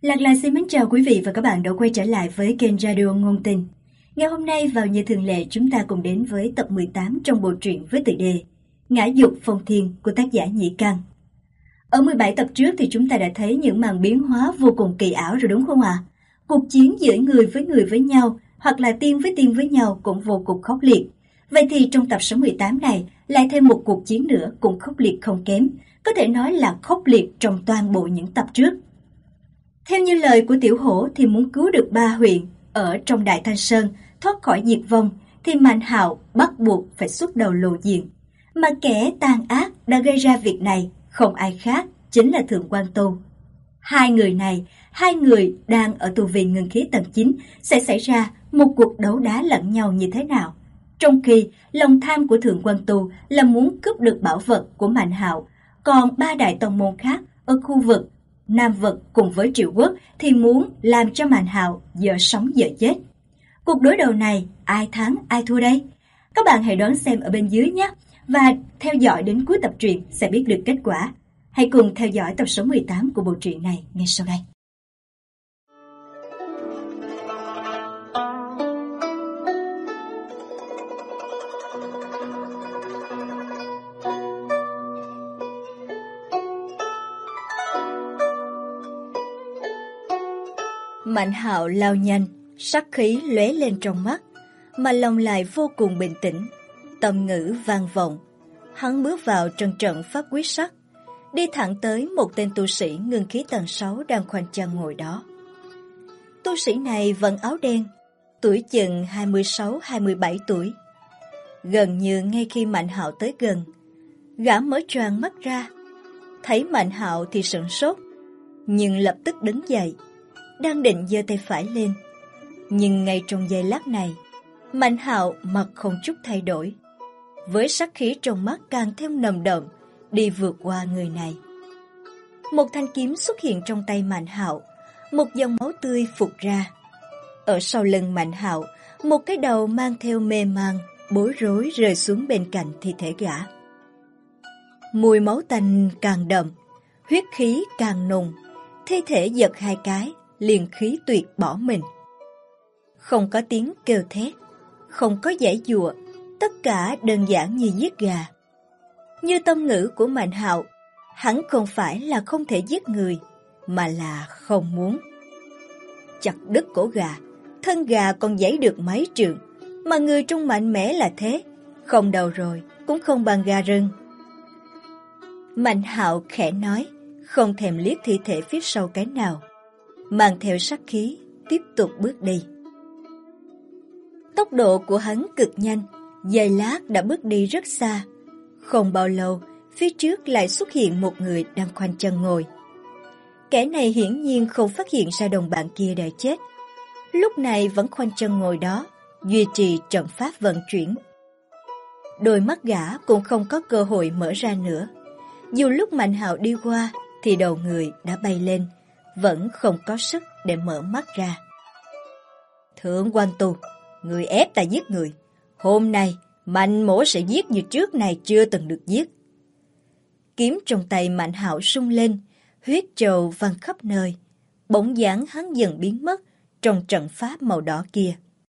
Lạc Lạc xin mến chào quý vị và các bạn đã quay trở lại với kênh Radio Ngôn Tình. Ngày hôm nay vào như thường lệ chúng ta cùng đến với tập 18 trong bộ truyện với tựa đề Ngã Dục Phong Thiên của tác giả Nhĩ Căn. Ở 17 tập trước thì chúng ta đã thấy những màn biến hóa vô cùng kỳ ảo rồi đúng không ạ? Cuộc chiến giữa người với nhau hoặc là tiên với nhau cũng vô cùng khốc liệt. Vậy thì trong tập số 18 này lại thêm một cuộc chiến nữa cũng khốc liệt không kém, có thể nói là khốc liệt trong toàn bộ những tập trước. Theo như lời của Tiểu Hổ thì muốn cứu được 3 huyện ở trong Đại Thanh Sơn thoát khỏi diệt vong thì Mạnh Hạo bắt buộc phải xuất đầu lộ diện. Mà kẻ tàn ác đã gây ra việc này không ai khác chính là Thượng Quan Tu. Hai người đang ở tù viện ngưng khí tầng 9 sẽ xảy ra một cuộc đấu đá lẫn nhau như thế nào? Trong khi lòng tham của Thượng Quan Tu là muốn cướp được bảo vật của Mạnh Hạo, còn 3 đại tông môn khác ở khu vực Nam Vực cùng với Triệu Quốc thì muốn làm cho Mạnh Hạo dở sống dở chết. Cuộc đối đầu này ai thắng ai thua đây? Các bạn hãy đoán xem ở bên dưới nhé, và theo dõi đến cuối tập truyện sẽ biết được kết quả. Hãy cùng theo dõi tập số 18 của bộ truyện này ngay sau đây. Mạnh Hạo lao nhanh, sát khí lóe lên trong mắt, mà lòng lại vô cùng bình tĩnh, tâm ngữ vang vọng. Hắn bước vào trong trận pháp quyết sắc, đi thẳng tới một tên tu sĩ ngưng khí tầng 6 đang khoanh chân ngồi đó. Tu sĩ này vẫn áo đen, tuổi chừng 26-27 tuổi. Gần như ngay khi Mạnh Hạo tới gần, gã mở choàng mắt ra, thấy Mạnh Hạo thì sửng sốt, nhưng lập tức đứng dậy, đang định giơ tay phải lên. Nhưng ngay trong giây lát này, Mạnh Hạo mặt không chút thay đổi, với sát khí trong mắt càng thêm nồng đậm, đi vượt qua người này. Một thanh kiếm xuất hiện trong tay Mạnh Hạo, một dòng máu tươi phụt ra. Ở sau lưng Mạnh Hạo, một cái đầu mang theo mê man, bối rối rơi xuống bên cạnh thi thể gã. Mùi máu tanh càng đậm, huyết khí càng nùng, thi thể giật hai cái, liền khí tuyệt bỏ mình. Không có tiếng kêu thét, không có giãy giụa, tất cả đơn giản như giết gà. Như tâm ngữ của Mạnh Hạo, hắn không phải là không thể giết người, mà là không muốn. Chặt đứt cổ gà, thân gà còn giãy được mấy trượng, mà người trung mạnh mẽ là thế, không đầu rồi cũng không bằng gà rừng. Mạnh Hạo khẽ nói, không thèm liếc thi thể phía sau cái nào, mang theo sát khí tiếp tục bước đi. Tốc độ của hắn cực nhanh, giây lát đã bước đi rất xa. Không bao lâu, phía trước lại xuất hiện một người đang khoanh chân ngồi. Kẻ này hiển nhiên không phát hiện ra đồng bạn kia đã chết, lúc này vẫn khoanh chân ngồi đó, duy trì trận pháp vận chuyển. Đôi mắt gã cũng không có cơ hội mở ra nữa. Dù lúc Mạnh Hạo đi qua thì đầu người đã bay lên, vẫn không có sức để mở mắt ra. Thượng Quan Tu, người ép ta giết người. Hôm nay, Mạnh mỗ sẽ giết như trước này chưa từng được giết. Kiếm trong tay Mạnh Hạo sung lên, huyết trầu văng khắp nơi. Bỗng dáng hắn dần biến mất trong trận pháp màu đỏ kia.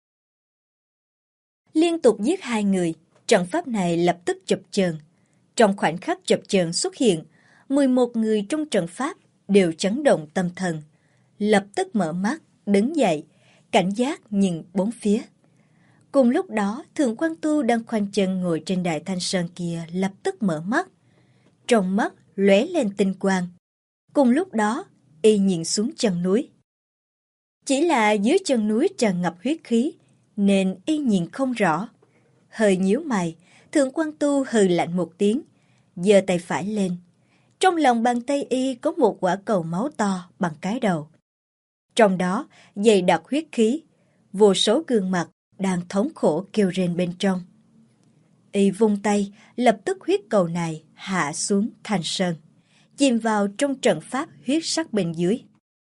Liên tục giết 2 người, trận pháp này lập tức chập chờn. Trong khoảnh khắc chập chờn xuất hiện, 11 người trong trận pháp đều chấn động tâm thần, lập tức mở mắt, đứng dậy, cảnh giác nhìn bốn phía. Cùng lúc đó, Thượng Quan Tu đang khoanh chân ngồi trên Đại Thanh Sơn kia lập tức mở mắt. Trong mắt lóe lên tinh quang. Cùng lúc đó, y nhìn xuống chân núi. Chỉ là dưới chân núi tràn ngập huyết khí, nên y nhìn không rõ. Hơi nhíu mày, Thượng Quan Tu hừ lạnh một tiếng, giơ tay phải lên. Trong lòng bàn tay y có một quả cầu máu to bằng cái đầu. Trong đó dày đặc huyết khí, vô số gương mặt đang thống khổ kêu rên bên trong. Y vung tay, lập tức huyết cầu này hạ xuống thành sơn, chìm vào trong trận pháp huyết sắc bên dưới.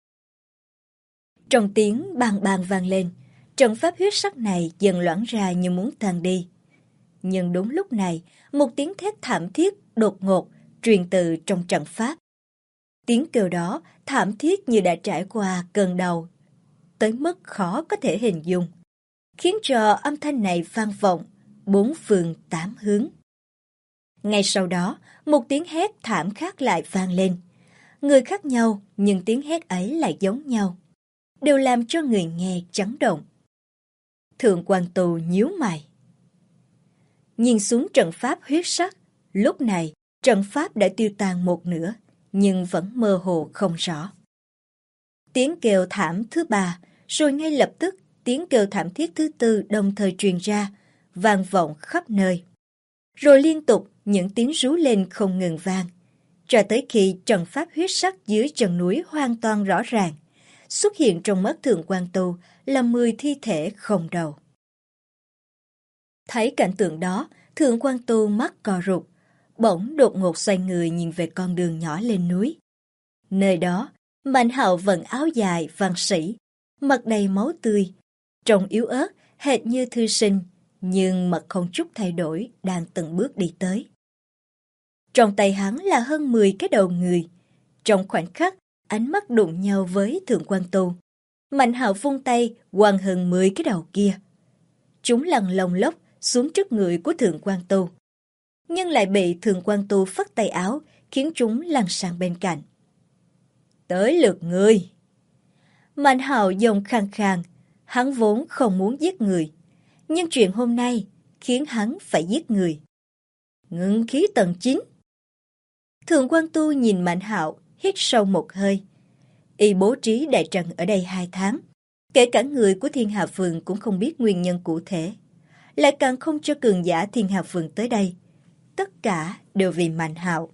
Trong tiếng bang bang vang lên, trận pháp huyết sắc này dần loãng ra như muốn tan đi. Nhưng đúng lúc này, một tiếng thét thảm thiết đột ngột truyền từ trong trận pháp. Tiếng kêu đó thảm thiết như đã trải qua cơn đau, tới mức khó có thể hình dung, khiến cho âm thanh này vang vọng bốn phương tám hướng. Ngay sau đó, một tiếng hét thảm khác lại vang lên. Người khác nhau, nhưng tiếng hét ấy lại giống nhau, đều làm cho người nghe chấn động. Thượng quan Tù nhíu mày. Nhìn xuống trận pháp huyết sắc, lúc này trận pháp đã tiêu tan một nửa, nhưng vẫn mơ hồ không rõ. Tiếng kêu thảm thứ ba, rồi ngay lập tức tiếng kêu thảm thiết thứ tư đồng thời truyền ra, vang vọng khắp nơi. Rồi liên tục những tiếng rú lên không ngừng vang, cho tới khi trận pháp huyết sắc dưới chân núi hoàn toàn rõ ràng, xuất hiện trong mắt Thượng quan Tu là 10 thi thể không đầu. Thấy cảnh tượng đó, Thượng quan Tu mắt co rụt, bỗng đột ngột xoay người nhìn về con đường nhỏ lên núi. Nơi đó, Mạnh Hạo vận áo dài vàng sỉ, mặt đầy máu tươi, trông yếu ớt hệt như thư sinh, nhưng mặt không chút thay đổi đang từng bước đi tới. Trong tay hắn là hơn 10 cái đầu người. Trong khoảnh khắc, ánh mắt đụng nhau với Thượng quan Tu. Mạnh Hạo vung tay quăng hơn 10 cái đầu kia. Chúng lăn lông lốc xuống trước người của Thượng quan Tu, nhưng lại bị Thượng quan Tu phất tay áo, khiến chúng lăn sang bên cạnh. Tới lượt ngươi. Mạnh Hạo giọng khàn khàn, hắn vốn không muốn giết người, nhưng chuyện hôm nay khiến hắn phải giết người. Ngưng khí tầng 9. Thượng quan Tu nhìn Mạnh Hạo, hít sâu một hơi. Y bố trí đại trận ở đây 2 tháng, kể cả người của Thiên Hà Phường cũng không biết nguyên nhân cụ thể, lại càng không cho cường giả Thiên Hà Phường tới đây. Tất cả đều vì Mạnh Hạo.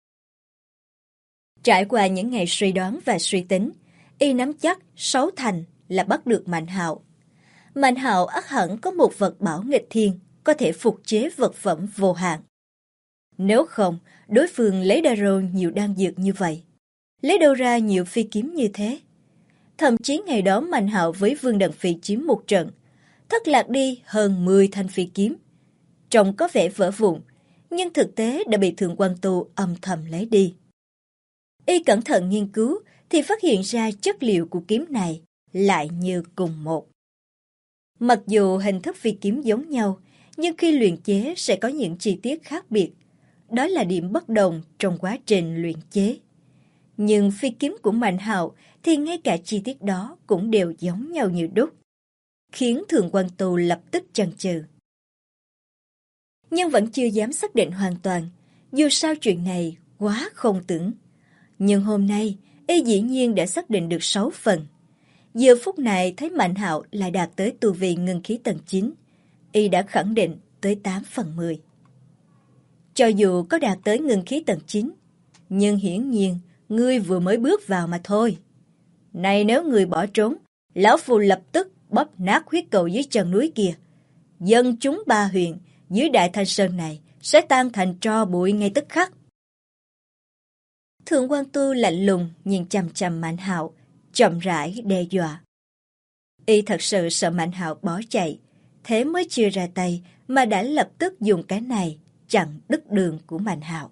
Trải qua những ngày suy đoán và suy tính, Y nắm chắc 6 thành là bắt được Mạnh Hạo. Mạnh Hạo ắt hẳn có một vật bảo nghịch thiên, có thể phục chế vật phẩm vô hạn. Nếu không, đối phương lấy đâu nhiều đan dược như vậy, lấy đâu ra nhiều phi kiếm như thế. Thậm chí ngày đó Mạnh Hạo với Vương Đằng Phi chiếm một trận, thất lạc đi hơn 10 thanh phi kiếm. Trông có vẻ vỡ vụn, nhưng thực tế đã bị Thượng quan Tu âm thầm lấy đi. Y cẩn thận nghiên cứu thì phát hiện ra chất liệu của kiếm này lại như cùng một. Mặc dù hình thức phi kiếm giống nhau, nhưng khi luyện chế sẽ có những chi tiết khác biệt. Đó là điểm bất đồng trong quá trình luyện chế. Nhưng phi kiếm của Mạnh Hạo thì ngay cả chi tiết đó cũng đều giống nhau như đúc, khiến Thượng quan Tu lập tức chần chừ. Nhưng vẫn chưa dám xác định hoàn toàn, dù sao chuyện này quá không tưởng. Nhưng hôm nay, Y dĩ nhiên đã xác định được 6 phần. Giờ phút này thấy Mạnh Hạo lại đạt tới tu vi ngưng khí tầng 9, Y đã khẳng định tới 8 phần 10. Cho dù có đạt tới ngưng khí tầng 9, nhưng hiển nhiên ngươi vừa mới bước vào mà thôi. Này nếu ngươi bỏ trốn, lão phu lập tức bóp nát huyết cầu dưới chân núi kia. Dân chúng 3 huyện dưới Đại Thanh Sơn này sẽ tan thành tro bụi ngay tức khắc. Thượng quan Tu lạnh lùng nhìn chằm chằm Mạnh Hạo, chậm rãi đe dọa. Y thật sự sợ Mạnh Hạo bỏ chạy, thế mới chưa ra tay mà đã lập tức dùng cái này chặn đứt đường của Mạnh Hạo.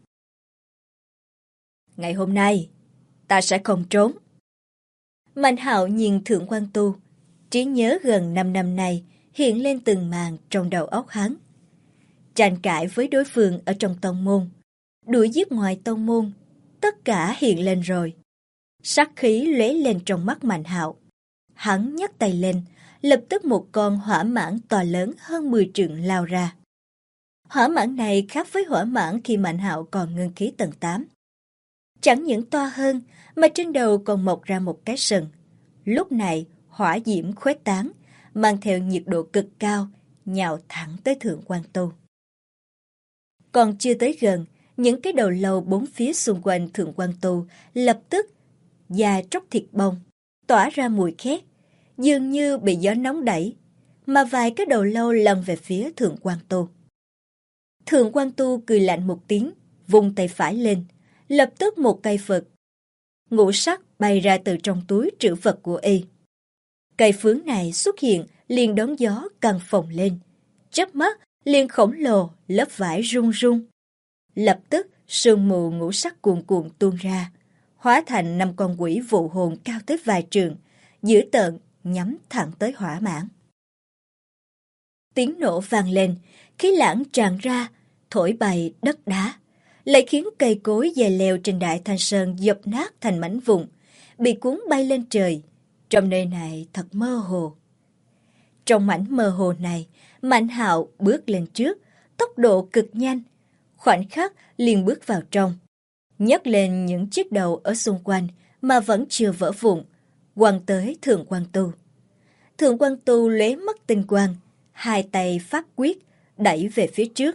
Ngày hôm nay, ta sẽ không trốn. Mạnh Hạo nhìn Thượng quan Tu, trí nhớ gần 5 năm nay hiện lên từng màn trong đầu óc hắn. Tranh cãi với đối phương ở trong tông môn, đuổi giết ngoài tông môn, tất cả hiện lên rồi. Sát khí lóe lên trong mắt Mạnh Hạo. Hắn nhấc tay lên, lập tức một con hỏa mãng to lớn hơn 10 trượng lao ra. Hỏa mãng này khác với hỏa mãng khi Mạnh Hạo còn ngưng khí tầng 8. Chẳng những to hơn, mà trên đầu còn mọc ra một cái sừng. Lúc này, hỏa diễm khuếch tán, mang theo nhiệt độ cực cao, nhào thẳng tới Thượng quan Tu. Còn chưa tới gần, những cái đầu lâu bốn phía xung quanh Thượng quan Tu lập tức da tróc thịt bong, tỏa ra mùi khét, dường như bị gió nóng đẩy, mà vài cái đầu lâu lăn về phía Thượng quan Tu. Thượng quan Tu cười lạnh một tiếng, vung tay phải lên, lập tức một cây Phật ngũ sắc bay ra từ trong túi trữ vật của Y. Cây phướng này xuất hiện liền đón gió căng phồng lên, chớp mắt liền khổng lồ lớp vải rung rung. Lập tức sương mù ngũ sắc cuồn cuộn tuôn ra, hóa thành 5 con quỷ vụ hồn cao tới vài trượng, dữ tợn nhắm thẳng tới hỏa mãn. Tiếng nổ vang lên, khí lãng tràn ra, thổi bay đất đá, lại khiến cây cối dè leo trên Đại Thanh Sơn dập nát thành mảnh vụn, bị cuốn bay lên trời. Trong nơi này thật mơ hồ. Trong mảnh mơ hồ này, Mạnh Hạo bước lên trước, tốc độ cực nhanh, khoảnh khắc liền bước vào trong, nhấc lên những chiếc đầu ở xung quanh mà vẫn chưa vỡ vụn, quăng tới Thượng Quan Tu. Thượng Quan Tu lóe mất tinh quang, hai tay phát quyết, đẩy về phía trước.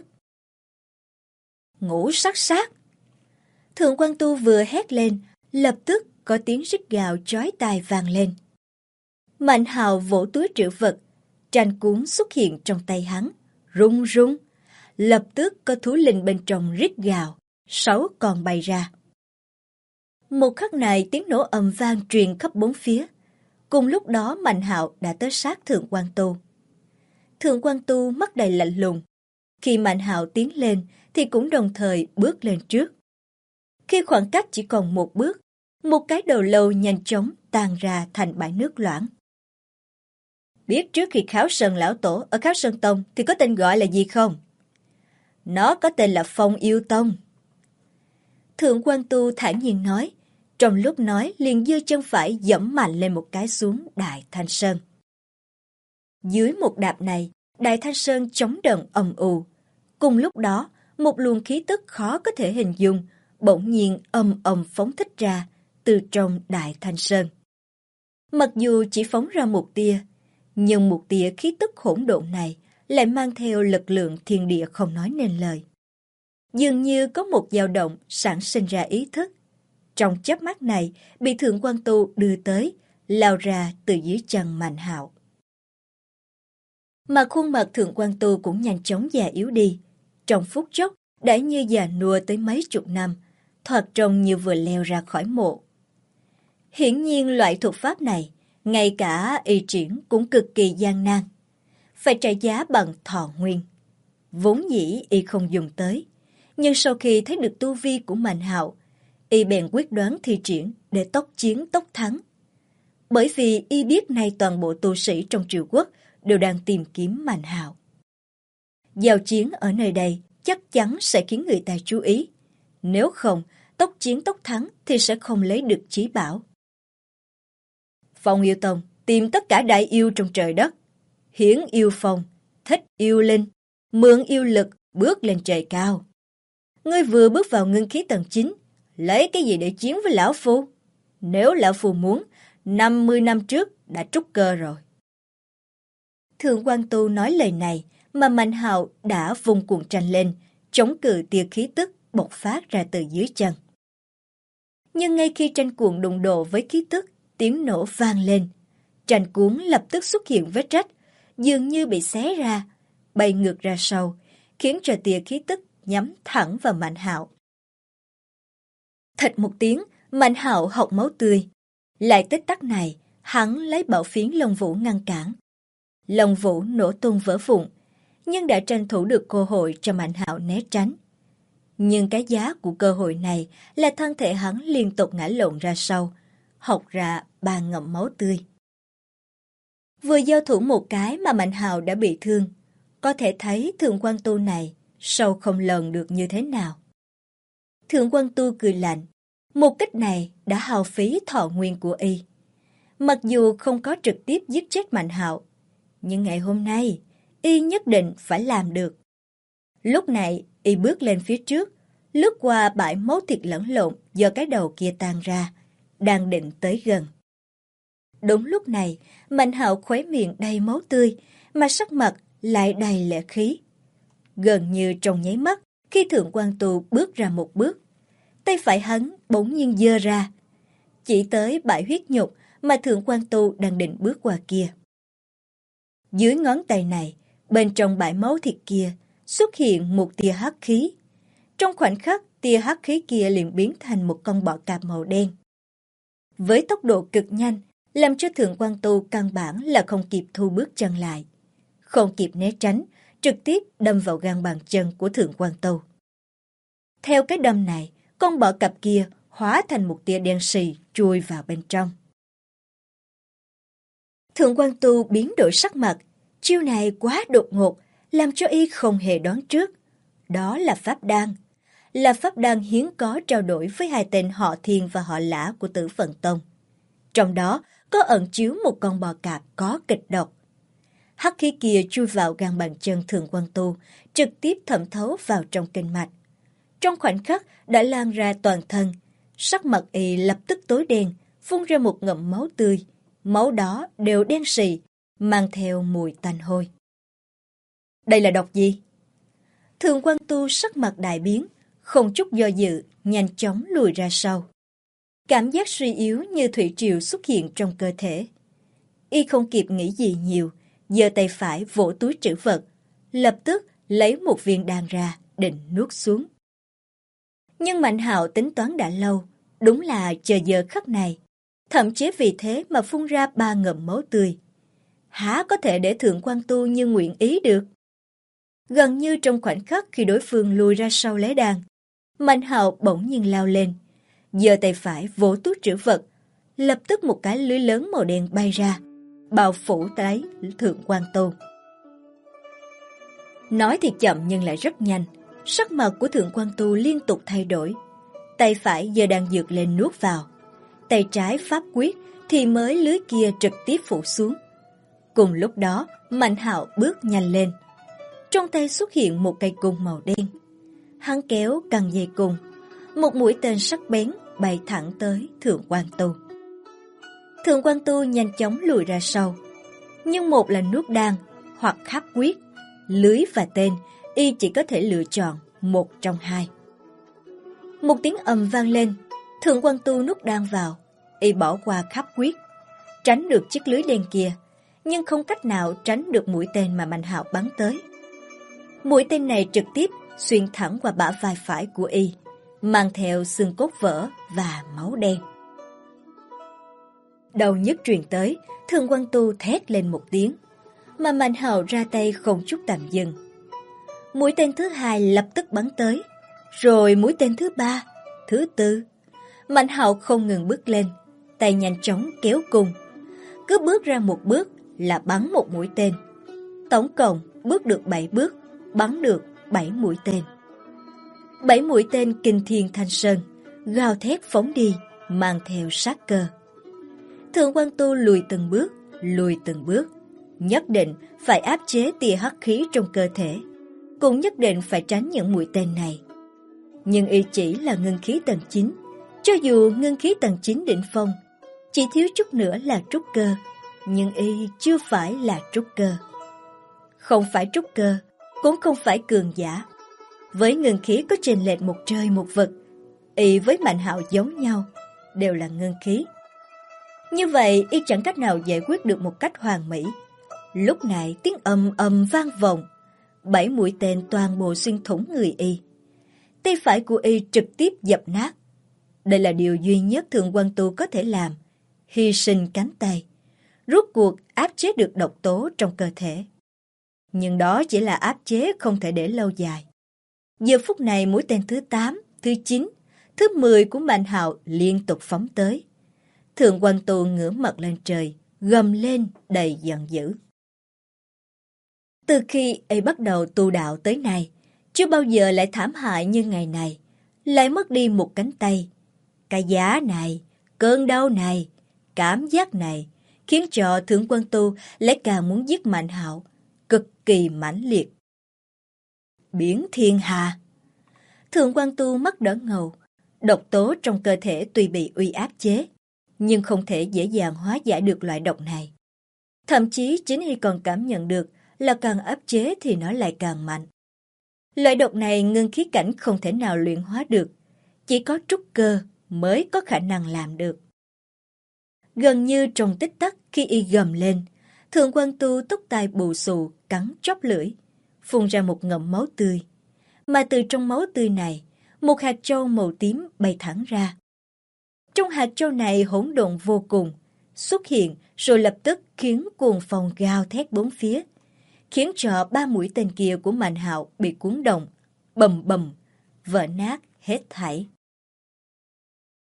Ngũ sắc sát! Thượng Quan Tu vừa hét lên, lập tức có tiếng rít gào chói tai vang lên. Mạnh Hạo vỗ túi trữ vật, tranh cuốn xuất hiện trong tay hắn, rung rung. Lập tức có thú linh bên trong rít gào, 6 con bay ra. Một khắc này tiếng nổ ầm vang truyền khắp bốn phía. Cùng lúc đó Mạnh Hạo đã tới sát Thượng Quan Tu. Thượng Quan Tu mắt đầy lạnh lùng. Khi Mạnh Hạo tiến lên thì cũng đồng thời bước lên trước. Khi khoảng cách chỉ còn một bước, một cái đầu lâu nhanh chóng tan ra thành bãi nước loãng. Biết trước khi Kháo Sơn lão tổ ở Kháo Sơn Tông thì có tên gọi là gì không? Nó có tên là Phong Yêu Tông. Thượng Quan Tu thản nhiên nói, trong lúc nói liền giơ chân phải giẫm mạnh lên một cái xuống Đại Thanh Sơn. Dưới một đạp này, Đại Thanh Sơn chóng đần ầm ù. Cùng lúc đó, một luồng khí tức khó có thể hình dung bỗng nhiên ầm ầm phóng thích ra từ trong Đại Thanh Sơn. Mặc dù chỉ phóng ra một tia, nhưng một tia khí tức hỗn độn này lại mang theo lực lượng thiên địa không nói nên lời. Dường như có một dao động sản sinh ra ý thức. Trong chớp mắt này bị Thượng Quan Tu đưa tới, lao ra từ dưới chân Mạnh Hạo. Mà khuôn mặt Thượng Quan Tu cũng nhanh chóng già yếu đi. Trong phút chốc đã như già nua tới mấy chục năm, thoạt trông như vừa leo ra khỏi mộ. Hiển nhiên loại thuật pháp này, ngay cả y triển cũng cực kỳ gian nan, phải trả giá bằng thọ nguyên. Vốn dĩ y không dùng tới, nhưng sau khi thấy được tu vi của Mạnh Hạo, y bèn quyết đoán thi triển để tốc chiến tốc thắng. Bởi vì y biết nay toàn bộ tu sĩ trong Triệu Quốc đều đang tìm kiếm Mạnh Hạo. Giao chiến ở nơi đây chắc chắn sẽ khiến người ta chú ý. Nếu không, tốc chiến tốc thắng thì sẽ không lấy được chí bảo. Phong Yêu Tông tìm tất cả đại yêu trong trời đất, hiển yêu phong, thích yêu linh, mượn yêu lực bước lên trời cao. Ngươi vừa bước vào ngưng khí tầng 9, lấy cái gì để chiến với lão phu? Nếu lão phu muốn, 50 năm trước đã trúc cơ rồi. Thượng Quan Tu nói lời này mà Mạnh Hạo đã vùng cuồng tranh lên, chống cự tia khí tức bộc phát ra từ dưới chân. Nhưng ngay khi tranh cuồng đụng độ với khí tức, tiếng nổ vang lên. Tranh cuốn lập tức xuất hiện vết rách, dường như bị xé ra, bay ngược ra sau, khiến cho tia khí tức nhắm thẳng vào Mạnh Hạo. Thịch một tiếng, Mạnh Hạo hộc máu tươi. Lại tích tắc này, hắn lấy bảo phiến Long Vũ ngăn cản. Long Vũ nổ tung vỡ vụn, nhưng đã tranh thủ được cơ hội cho Mạnh Hạo né tránh. Nhưng cái giá của cơ hội này là thân thể hắn liên tục ngã lộn ra sau, hộc ra 3 ngụm máu tươi. Vừa giao thủ một cái mà Mạnh Hạo đã bị thương, có thể thấy Thượng Quan Tu này sâu không lường được như thế nào. Thượng Quan Tu cười lạnh, một kích này đã hao phí thọ nguyên của y. Mặc dù không có trực tiếp giết chết Mạnh Hạo, nhưng ngày hôm nay y nhất định phải làm được. Lúc này y bước lên phía trước, lướt qua bãi máu thịt lẫn lộn do cái đầu kia tan ra, đang định tới gần. Đúng lúc này, Mạnh Hạo khóe miệng đầy máu tươi, mà sắc mặt lại đầy lệ khí. Gần như trong nháy mắt, khi Thượng Quan Tu bước ra một bước, tay phải hắn bỗng nhiên giơ ra, chỉ tới bãi huyết nhục mà Thượng Quan Tu đang định bước qua kia. Dưới ngón tay này, bên trong bãi máu thịt kia xuất hiện một tia hắc khí. Trong khoảnh khắc, tia hắc khí kia liền biến thành một con bọ cạp màu đen. Với tốc độ cực nhanh, làm cho Thượng Quan Tu căn bản là không kịp thu bước chân lại. Không kịp né tránh, trực tiếp đâm vào gan bàn chân của Thượng Quan Tu. Theo cái đâm này, con bọ cạp kia hóa thành một tia đen sì chui vào bên trong. Thượng quan Tu biến đổi sắc mặt, chiêu này quá đột ngột, làm cho y không hề đoán trước. Đó là pháp đan hiếm có trao đổi với hai tên họ Thiên và họ Lã của Tử Vận Tông. Trong đó có ẩn chứa một con bò cạp có kịch độc. Hắc khí kia chui vào gan bàn chân Thượng quan Tu, trực tiếp thẩm thấu vào trong kinh mạch. Trong khoảnh khắc đã lan ra toàn thân, sắc mặt y lập tức tối đen, phun ra một ngụm máu tươi. Máu đó đều đen sì, mang theo mùi tanh hôi. Đây là độc gì? Thượng quan Tu sắc mặt đại biến, không chút do dự, nhanh chóng lùi ra sau. Cảm giác suy yếu như thủy triều xuất hiện trong cơ thể. Y không kịp nghĩ gì nhiều, giơ tay phải vỗ túi trữ vật, lập tức lấy một viên đan ra, định nuốt xuống. Nhưng Mạnh Hạo tính toán đã lâu, đúng là chờ giờ khắc này, thậm chí vì thế mà phun ra 3 ngụm máu tươi. Há có thể để Thượng quan Tu như nguyện ý được? Gần như trong khoảnh khắc khi đối phương lùi ra sau lấy đan, Mạnh Hạo bỗng nhiên lao lên, giơ tay phải vỗ túi trữ vật, lập tức một cái lưới lớn màu đen bay ra, bao phủ lấy Thượng quan Tu. Nói thì chậm nhưng lại rất nhanh, sắc mặt của Thượng quan Tu liên tục thay đổi. Tay phải giơ đan dược lên nuốt vào, tay trái pháp quyết thì mới lưới kia trực tiếp phủ xuống. Cùng lúc đó, Mạnh Hạo bước nhanh lên. Trong tay xuất hiện một cây cung màu đen. Hắn kéo căng dây cung, một mũi tên sắc bén bay thẳng tới Thượng quan Tu. Thượng quan Tu nhanh chóng lùi ra sau, nhưng một là nuốt đan hoặc khắc quyết, lưới và tên, y chỉ có thể lựa chọn một trong hai. Một tiếng ầm vang lên, Thượng quan Tu nuốt đan vào, y bỏ qua khắc quyết, tránh được chiếc lưới đen kia, nhưng không cách nào tránh được mũi tên mà Mạnh Hạo bắn tới. Mũi tên này trực tiếp xuyên thẳng qua bả vai phải của y, mang theo xương cốt vỡ và máu đen. Đau nhức truyền tới, Thượng quan Tu thét lên một tiếng, mà Mạnh Hạo ra tay không chút tạm dừng. Mũi tên thứ hai lập tức bắn tới, rồi mũi tên thứ ba, thứ tư. Mạnh Hạo không ngừng bước lên, tay nhanh chóng kéo cung. Cứ bước ra một bước là bắn một mũi tên. Tổng cộng bước được 7 bước, bắn được 7 mũi tên. 7 mũi tên kinh thiên thanh sơn, gào thét phóng đi, mang theo sát cơ. Thượng quan Tu lùi từng bước, nhất định phải áp chế tia hắc khí trong cơ thể, cũng nhất định phải tránh những mũi tên này. Nhưng y chỉ là ngưng khí tầng 9, cho dù ngưng khí tầng 9 đỉnh phong, chỉ thiếu chút nữa là trúc cơ, nhưng y chưa phải là trúc cơ. Không phải trúc cơ, cũng không phải cường giả. Với ngưng khí có chênh lệch một trời một vực, y với Mạnh Hạo giống nhau, đều là ngưng khí. Như vậy y chẳng cách nào giải quyết được một cách hoàn mỹ. Lúc này tiếng ầm ầm vang vọng, 7 mũi tên toàn bộ xuyên thủng người y. Tay phải của y trực tiếp dập nát. Đây là điều duy nhất Thượng quan Tu có thể làm, hy sinh cánh tay, rốt cuộc áp chế được độc tố trong cơ thể. Nhưng đó chỉ là áp chế, không thể để lâu dài. Giờ phút này mũi tên thứ 8, thứ 9, thứ 10 của Mạnh Hạo liên tục phóng tới. Thượng quan Tu ngửa mặt lên trời, gầm lên đầy giận dữ. Từ khi y bắt đầu tu đạo tới nay, chưa bao giờ lại thảm hại như ngày này, lại mất đi một cánh tay. Cái giá này, cơn đau này, cảm giác này, khiến cho Thượng quan Tu lại càng muốn giết Mạnh Hạo, cực kỳ mãnh liệt. Biến thiên hà. Thượng quan Tu mắt đỏ ngầu, độc tố trong cơ thể tuy bị uy áp chế, nhưng không thể dễ dàng hóa giải được loại độc này. Thậm chí chính y còn cảm nhận được là càng áp chế thì nó lại càng mạnh. Loại độc này ngưng khí cảnh không thể nào luyện hóa được, chỉ có trúc cơ mới có khả năng làm được. Gần như trong tích tắc khi y gầm lên, Thượng quan Tu tóc tai bù xù cắn chóp lưỡi, phun ra một ngụm máu tươi. Mà từ trong máu tươi này, một hạt châu màu tím bay thẳng ra. Trong hạt châu này hỗn độn vô cùng, xuất hiện rồi lập tức khiến cuồng phong gào thét bốn phía, khiến cho 3 mũi tên kia của Mạnh Hạo bị cuốn động, bầm bầm, vỡ nát hết thảy.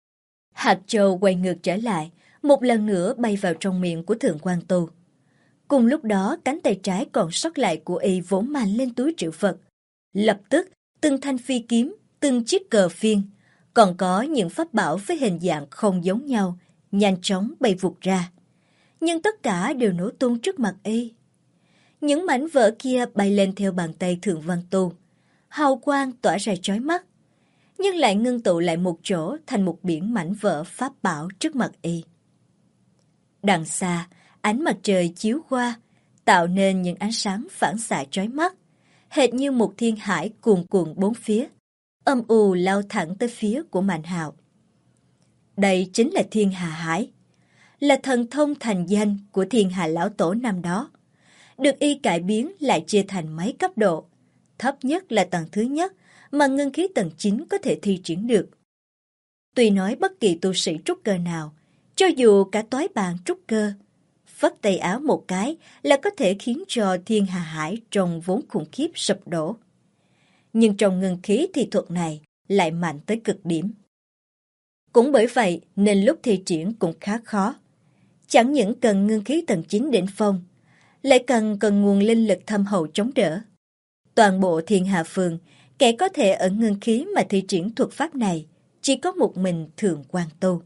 Hạt châu quay ngược trở lại, một lần nữa bay vào trong miệng của Thượng quan Tu. Cùng lúc đó, cánh tay trái còn sót lại của y vỗ mạnh lên túi trữ vật. Lập tức, từng thanh phi kiếm, từng chiếc cờ phiên, còn có những pháp bảo với hình dạng không giống nhau, nhanh chóng bay vụt ra. Nhưng tất cả đều nổ tung trước mặt y. Những mảnh vỡ kia bay lên theo bàn tay Thượng quan Tu. Hào quang tỏa ra chói mắt, nhưng lại ngưng tụ lại một chỗ thành một biển mảnh vỡ pháp bảo trước mặt y. Đằng xa, ánh mặt trời chiếu qua, tạo nên những ánh sáng phản xạ chói mắt, hệt như một thiên hải cuồn cuộn bốn phía, âm u lao thẳng tới phía của Mạnh Hạo. Đây chính là Thiên Hà Hải, là thần thông thành danh của Thiên Hà Lão Tổ năm đó. Được y cải biến lại chia thành mấy cấp độ, thấp nhất là tầng thứ nhất mà ngưng khí tầng 9 có thể thi triển được. Tuy nói bất kỳ tu sĩ trúc cơ nào, cho dù cả toái bàn trúc cơ, phất tay áo một cái là có thể khiến cho Thiên Hà Hải trông vốn khủng khiếp sụp đổ. Nhưng trong ngưng khí thì thuật này lại mạnh tới cực điểm. Cũng bởi vậy nên lúc thi triển cũng khá khó. Chẳng những cần ngưng khí tầng 9 đỉnh phong, lại cần nguồn linh lực thâm hậu chống đỡ. Toàn bộ Thiên Hà Phường, kẻ có thể ở ngưng khí mà thi triển thuật pháp này, chỉ có một mình Thượng quan Tu.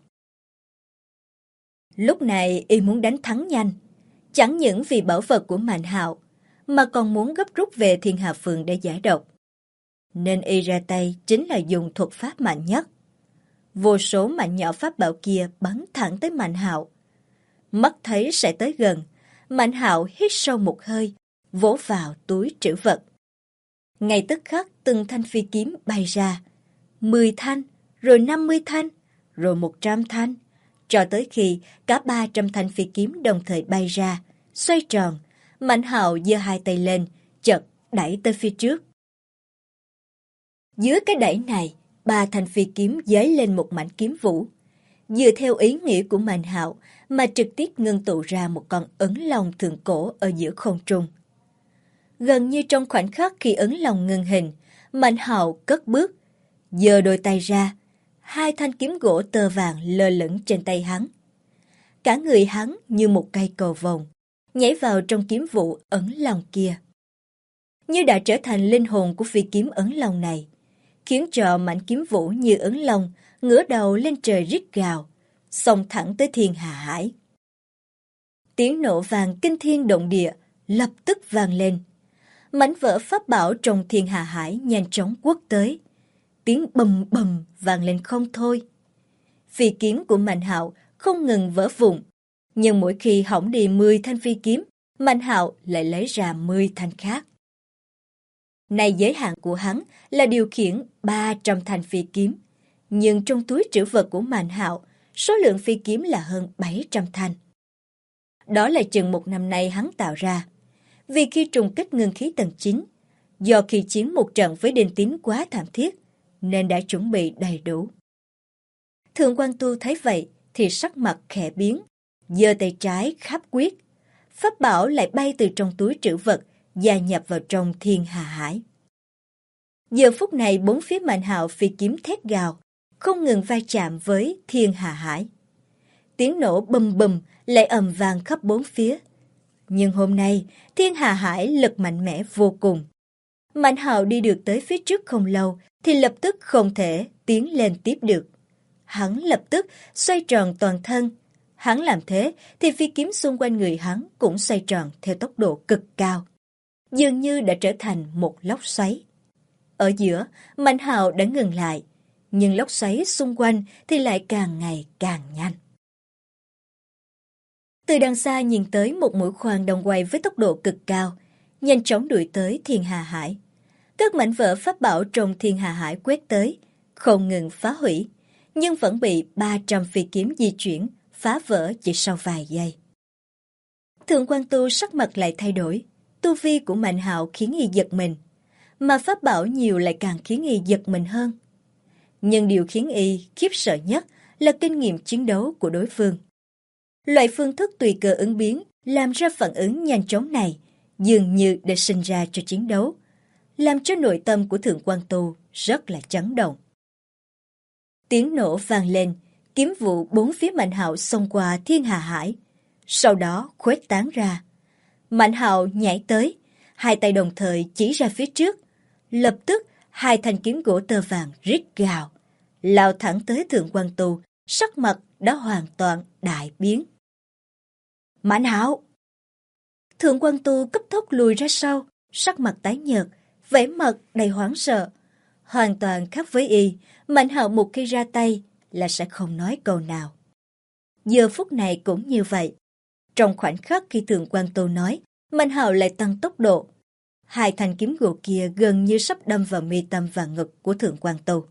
Lúc này y muốn đánh thắng nhanh, chẳng những vì bảo vật của Mạnh Hạo, mà còn muốn gấp rút về Thiên Hà Phường để giải độc. Nên y ra tay chính là dùng thuật pháp mạnh nhất. Vô số mảnh nhỏ pháp bảo kia bắn thẳng tới Mạnh Hạo. Mắt thấy sẽ tới gần, Mạnh Hạo hít sâu một hơi, vỗ vào túi trữ vật. Ngay tức khắc từng thanh phi kiếm bay ra, 10 thanh, rồi 50 thanh, rồi 100 thanh, cho tới khi cả 300 thanh phi kiếm đồng thời bay ra, xoay tròn. Mạnh Hạo giơ hai tay lên, chợt đẩy tới phía trước. Dưới cái đẩy này, 3 thanh phi kiếm giấy lên một mảnh kiếm vũ. Dựa theo ý nghĩa của Mạnh Hạo mà trực tiếp ngưng tụ ra một con ấn long thượng cổ ở giữa không trung. Gần như trong khoảnh khắc khi ấn long ngưng hình, Mạnh Hạo cất bước, giơ đôi tay ra, 2 thanh kiếm gỗ tơ vàng lơ lửng trên tay hắn. Cả người hắn như một cây cầu vồng, nhảy vào trong kiếm vụ ấn long kia. Như đã trở thành linh hồn của phi kiếm ấn long này, khiến cho mảnh kiếm vũ như ấn long ngửa đầu lên trời rít gào, xông thẳng tới Thiên Hà Hải. Tiếng nổ vàng kinh thiên động địa lập tức vang lên. Mảnh vỡ pháp bảo trong Thiên Hà Hải nhanh chóng quất tới. Tiếng bầm bầm vang lên không thôi. Phi kiếm của Mạnh Hạo không ngừng vỡ vụn, nhưng mỗi khi hỏng đi 10 thanh phi kiếm, Mạnh Hạo lại lấy ra 10 thanh khác. Này giới hạn của hắn là điều khiển 300 thanh phi kiếm, nhưng trong túi trữ vật của Mạnh Hạo, số lượng phi kiếm là hơn 700 thanh. Đó là chừng một năm nay hắn tạo ra. Vì khi trùng kích ngưng khí tầng 9, do khi chiến một trận với Đinh Tín quá thảm thiết, nên đã chuẩn bị đầy đủ. Thượng quan Tu thấy vậy thì sắc mặt khẽ biến, giơ tay trái khắp quyết. Pháp bảo lại bay từ trong túi trữ vật, gia nhập vào trong Thiên Hà Hải. Giờ phút này 4 phía Mạnh Hạo phi kiếm thét gào, không ngừng va chạm với Thiên Hà Hải. Tiếng nổ bầm bầm lại ầm vang khắp 4 phía. Nhưng hôm nay, Thiên Hà Hải lực mạnh mẽ vô cùng. Mạnh Hạo đi được tới phía trước không lâu thì lập tức không thể tiến lên tiếp được. Hắn lập tức xoay tròn toàn thân. Hắn làm thế thì phi kiếm xung quanh người hắn cũng xoay tròn theo tốc độ cực cao, dường như đã trở thành một lốc xoáy. Ở giữa, Mạnh Hạo đã ngừng lại, nhưng lốc xoáy xung quanh thì lại càng ngày càng nhanh. Từ đằng xa nhìn tới một mũi khoan đồng quay với tốc độ cực cao, nhanh chóng đuổi tới Thiên Hà Hải. Các mảnh vỡ pháp bảo trong Thiên Hà Hải quét tới, không ngừng phá hủy, nhưng vẫn bị 300 phi kiếm di chuyển, phá vỡ chỉ sau vài giây. Thượng quan Tu sắc mặt lại thay đổi, tu vi của Mạnh Hạo khiến y giật mình, mà pháp bảo nhiều lại càng khiến y giật mình hơn. Nhưng điều khiến y khiếp sợ nhất là kinh nghiệm chiến đấu của đối phương. Loại phương thức tùy cơ ứng biến làm ra phản ứng nhanh chóng này dường như để sinh ra cho chiến đấu, làm cho nội tâm của Thượng quan Tu rất là chấn động. Tiếng nổ vang lên, Kiếm vụ bốn phía Mạnh Hạo xông qua thiên hà hải, sau đó khuếch tán ra. Mạnh Hạo nhảy tới, hai tay đồng thời chỉ ra phía trước. Lập tức, hai thanh kiếm gỗ tơ vàng rít gào, lao thẳng tới Thượng Quan Tu, sắc mặt đã hoàn toàn đại biến. Mạnh Hạo! Thượng Quan Tu cấp tốc lùi ra sau, sắc mặt tái nhợt, vẻ mặt đầy hoảng sợ. Hoàn toàn khác với y, Mạnh Hạo một khi ra tay là sẽ không nói câu nào. Giờ phút này cũng như vậy. Trong khoảnh khắc khi Thượng Quan Tu nói, Mạnh Hạo lại tăng tốc độ. Hai thanh kiếm gỗ kia gần như sắp đâm vào mi tâm và ngực của Thượng Quan Tu.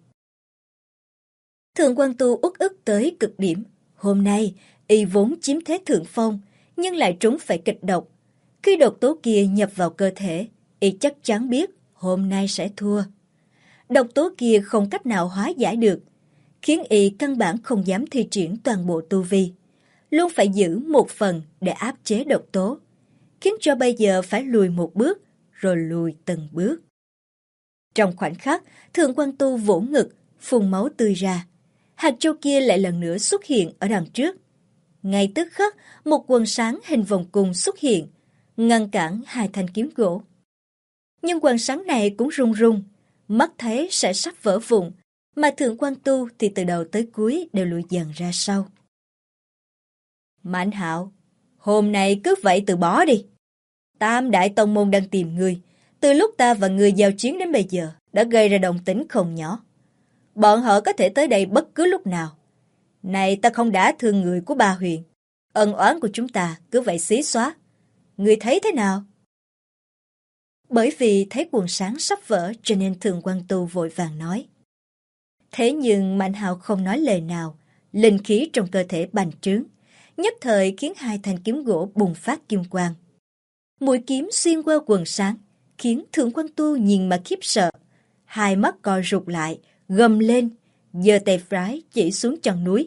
Thượng Quan Tu uất ức tới cực điểm. Hôm nay, y vốn chiếm thế thượng phong, nhưng lại trúng phải kịch độc. Khi độc tố kia nhập vào cơ thể, y chắc chắn biết hôm nay sẽ thua. Độc tố kia không cách nào hóa giải được, khiến y căn bản không dám thi triển toàn bộ tu vi. Luôn phải giữ một phần để áp chế độc tố, khiến cho bây giờ phải lùi một bước, rồi lùi từng bước. Trong khoảnh khắc, Thượng Quan Tu vỗ ngực, phun máu tươi ra. Hạt châu kia lại lần nữa xuất hiện ở đằng trước. Ngay tức khắc, một quần sáng hình vòng cung xuất hiện, ngăn cản hai thanh kiếm gỗ. Nhưng quần sáng này cũng rung rung, mắt thấy sẽ sắp vỡ vụn, mà Thượng Quan Tu thì từ đầu tới cuối đều lùi dần ra sau. Mạnh Hạo, hôm nay cứ vậy từ bỏ đi. Tam đại tông môn đang tìm ngươi, từ lúc ta và ngươi giao chiến đến bây giờ đã gây ra động tĩnh không nhỏ. Bọn họ có thể tới đây bất cứ lúc nào. Này ta không đã thương người của Ba Huyền, ân oán của chúng ta cứ vậy xí xóa. Ngươi thấy thế nào? Bởi vì thấy quần sáng sắp vỡ cho nên Thượng Quan Tu vội vàng nói. Thế nhưng Mạnh Hạo không nói lời nào, linh khí trong cơ thể bành trướng, nhất thời khiến hai thanh kiếm gỗ bùng phát kim quang. Mũi kiếm xuyên qua quần sáng, khiến Thượng Quan Tu nhìn mà khiếp sợ. Hai mắt co rụt lại, gầm lên, giơ tay trái chỉ xuống chân núi.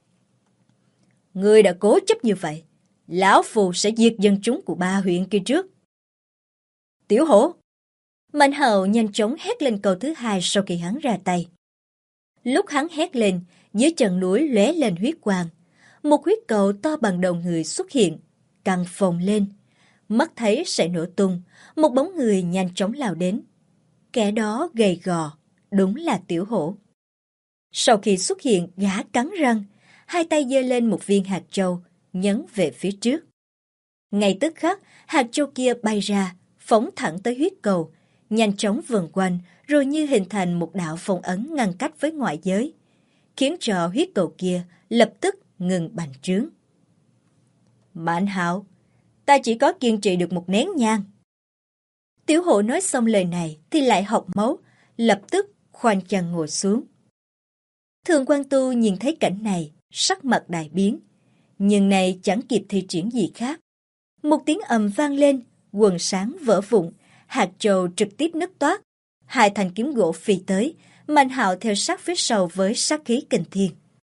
Ngươi đã cố chấp như vậy, lão phù sẽ diệt dân chúng của Ba huyện kia trước. Tiểu hổ! Mạnh Hạo nhanh chóng hét lên câu thứ hai sau khi hắn ra tay. Lúc hắn hét lên, dưới chân núi lóe lên huyết quang. Một huyết cầu to bằng đầu người xuất hiện, căng phồng lên. Mắt thấy sẽ nổ tung, một bóng người nhanh chóng lao đến. Kẻ đó gầy gò, đúng là Tiểu Hổ. Sau khi xuất hiện, gã cắn răng, hai tay giơ lên một viên hạt châu, nhấn về phía trước. Ngay tức khắc, hạt châu kia bay ra, phóng thẳng tới huyết cầu, nhanh chóng vần quanh, rồi như hình thành một đạo phong ấn ngăn cách với ngoại giới, khiến cho huyết cầu kia lập tức ngừng bành trướng. Mạnh Hạo, ta chỉ có kiên trì được một nén nhang. Tiểu Hổ nói xong lời này thì lại học máu, lập tức khoanh chân ngồi xuống. Thượng Quan Tu nhìn thấy cảnh này, sắc mặt đại biến, nhưng này chẳng kịp thi triển gì khác. Một tiếng ầm vang lên, quần sáng vỡ vụn, hạt châu trực tiếp nứt toác, hai thanh kiếm gỗ phi tới, Mạnh Hạo theo sát phía sau với sát khí kinh thiên.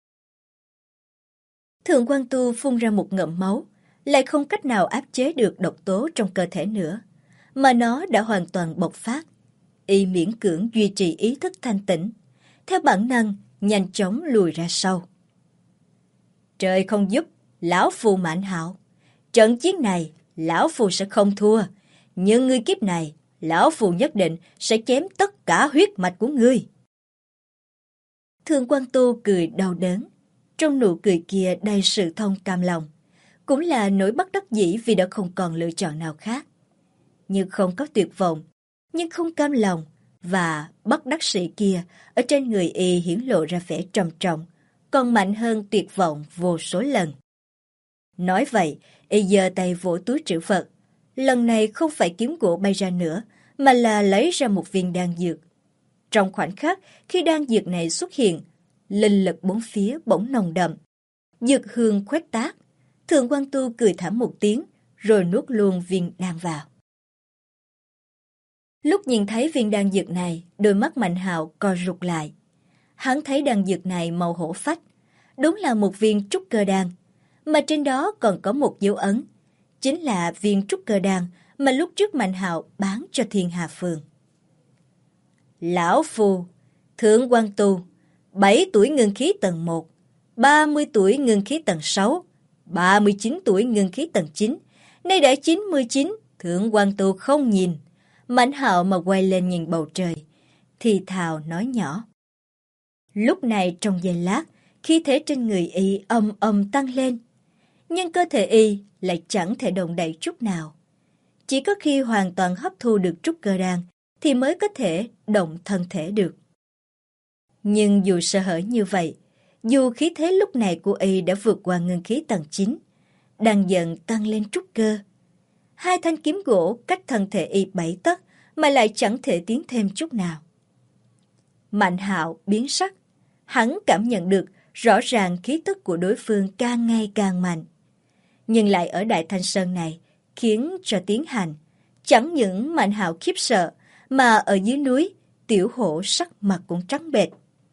Thượng Quan Tu phun ra một ngụm máu, lại không cách nào áp chế được độc tố trong cơ thể nữa, mà nó đã hoàn toàn bộc phát. Y miễn cưỡng duy trì ý thức thanh tĩnh, theo bản năng nhanh chóng lùi ra sau. Trời không giúp, lão phù Mạnh Hạo. Trận chiến này, lão phù sẽ không thua, nhưng ngươi kiếp này, lão phù nhất định sẽ chém tất cả huyết mạch của ngươi. Thượng Quan Tu cười đau đớn, trong nụ cười kia đầy sự thông cam lòng, cũng là nỗi bất đắc dĩ vì đã không còn lựa chọn nào khác. Nhưng không có tuyệt vọng, nhưng không cam lòng, và bất đắc sĩ kia ở trên người y hiển lộ ra vẻ trầm trọng, còn mạnh hơn tuyệt vọng vô số lần. Nói vậy, y giơ tay vỗ túi trữ vật. Lần này không phải kiếm gỗ bay ra nữa, mà là lấy ra một viên đan dược. Trong khoảnh khắc, khi đan dược này xuất hiện, linh lực bốn phía bỗng nồng đậm. Dược hương khuếch tác. Thượng Quan Tu cười thảm một tiếng, rồi nuốt luôn viên đan vào. Lúc nhìn thấy viên đan dược này, đôi mắt Mạnh Hạo co rụt lại. Hắn thấy đan dược này màu hổ phách, đúng là một viên trúc cơ đan, mà trên đó còn có một dấu ấn, chính là viên trúc cơ đan mà lúc trước Mạnh Hạo bán cho Thiên Hà Phường. Lão phù, Thượng Quan Tu, 7 tuổi ngưng khí tầng 1, 30 tuổi ngưng khí tầng 6, 39 tuổi ngưng khí tầng 9, nay đã 99, Thượng quan Tu không nhìn. Mạnh Hạo mà quay lên nhìn bầu trời, thì thào nói nhỏ. Lúc này trong giây lát, khí thế trên người y âm âm tăng lên, nhưng cơ thể y lại chẳng thể động đậy chút nào. Chỉ có khi hoàn toàn hấp thu được trúc cơ đan thì mới có thể động thân thể được. Nhưng dù sơ hở như vậy, dù khí thế lúc này của y đã vượt qua ngưng khí tầng 9, đang dần tăng lên trúc cơ. Hai thanh kiếm gỗ cách thân thể y 7 tấc mà lại chẳng thể tiến thêm chút nào. Mạnh Hạo biến sắc, hắn cảm nhận được rõ ràng khí tức của đối phương càng ngày càng mạnh. Nhưng lại ở Đại Thanh Sơn này khiến cho tiến hành, chẳng những Mạnh Hạo khiếp sợ mà ở dưới núi, Tiểu Hổ sắc mặt cũng trắng bệch.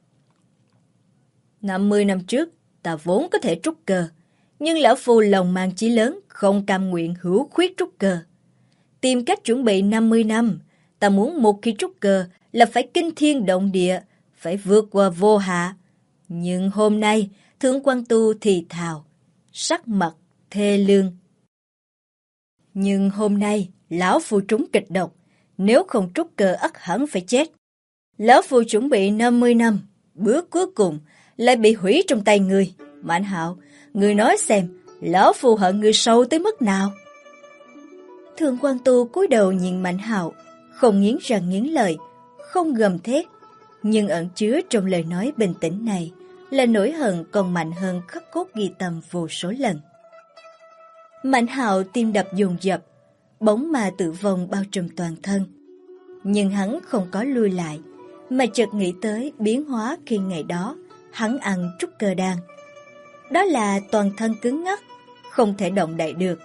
50 năm trước, ta vốn có thể trúc cơ, nhưng lão phu lòng mang chí lớn, không cam nguyện hữu khuyết trúc cơ. Tìm cách chuẩn bị 50 năm, ta muốn một khi trúc cơ là phải kinh thiên động địa, phải vượt qua vô hạ. Nhưng hôm nay, Thượng quan Tu thì thào, sắc mặt thê lương. Nhưng hôm nay, lão phu trúng kịch độc, nếu không trúc cơ ắt hẳn phải chết. Lão phu chuẩn bị 50 năm, bước cuối cùng lại bị hủy trong tay người. Mạnh Hạo, người nói xem, lão phu hận người sâu tới mức nào? Thượng quan Tu cúi đầu nhìn Mạnh Hạo, không nghiến răng nghiến lợi, không gầm thét, nhưng ẩn chứa trong lời nói bình tĩnh này là nỗi hận còn mạnh hơn khắc cốt ghi tâm vô số lần. Mạnh Hạo tim đập dồn dập, bóng ma tử vong bao trùm toàn thân. Nhưng hắn không có lui lại, mà chợt nghĩ tới biến hóa khi ngày đó hắn ăn trúc cơ đan. Đó là toàn thân cứng ngắc, không thể động đậy được.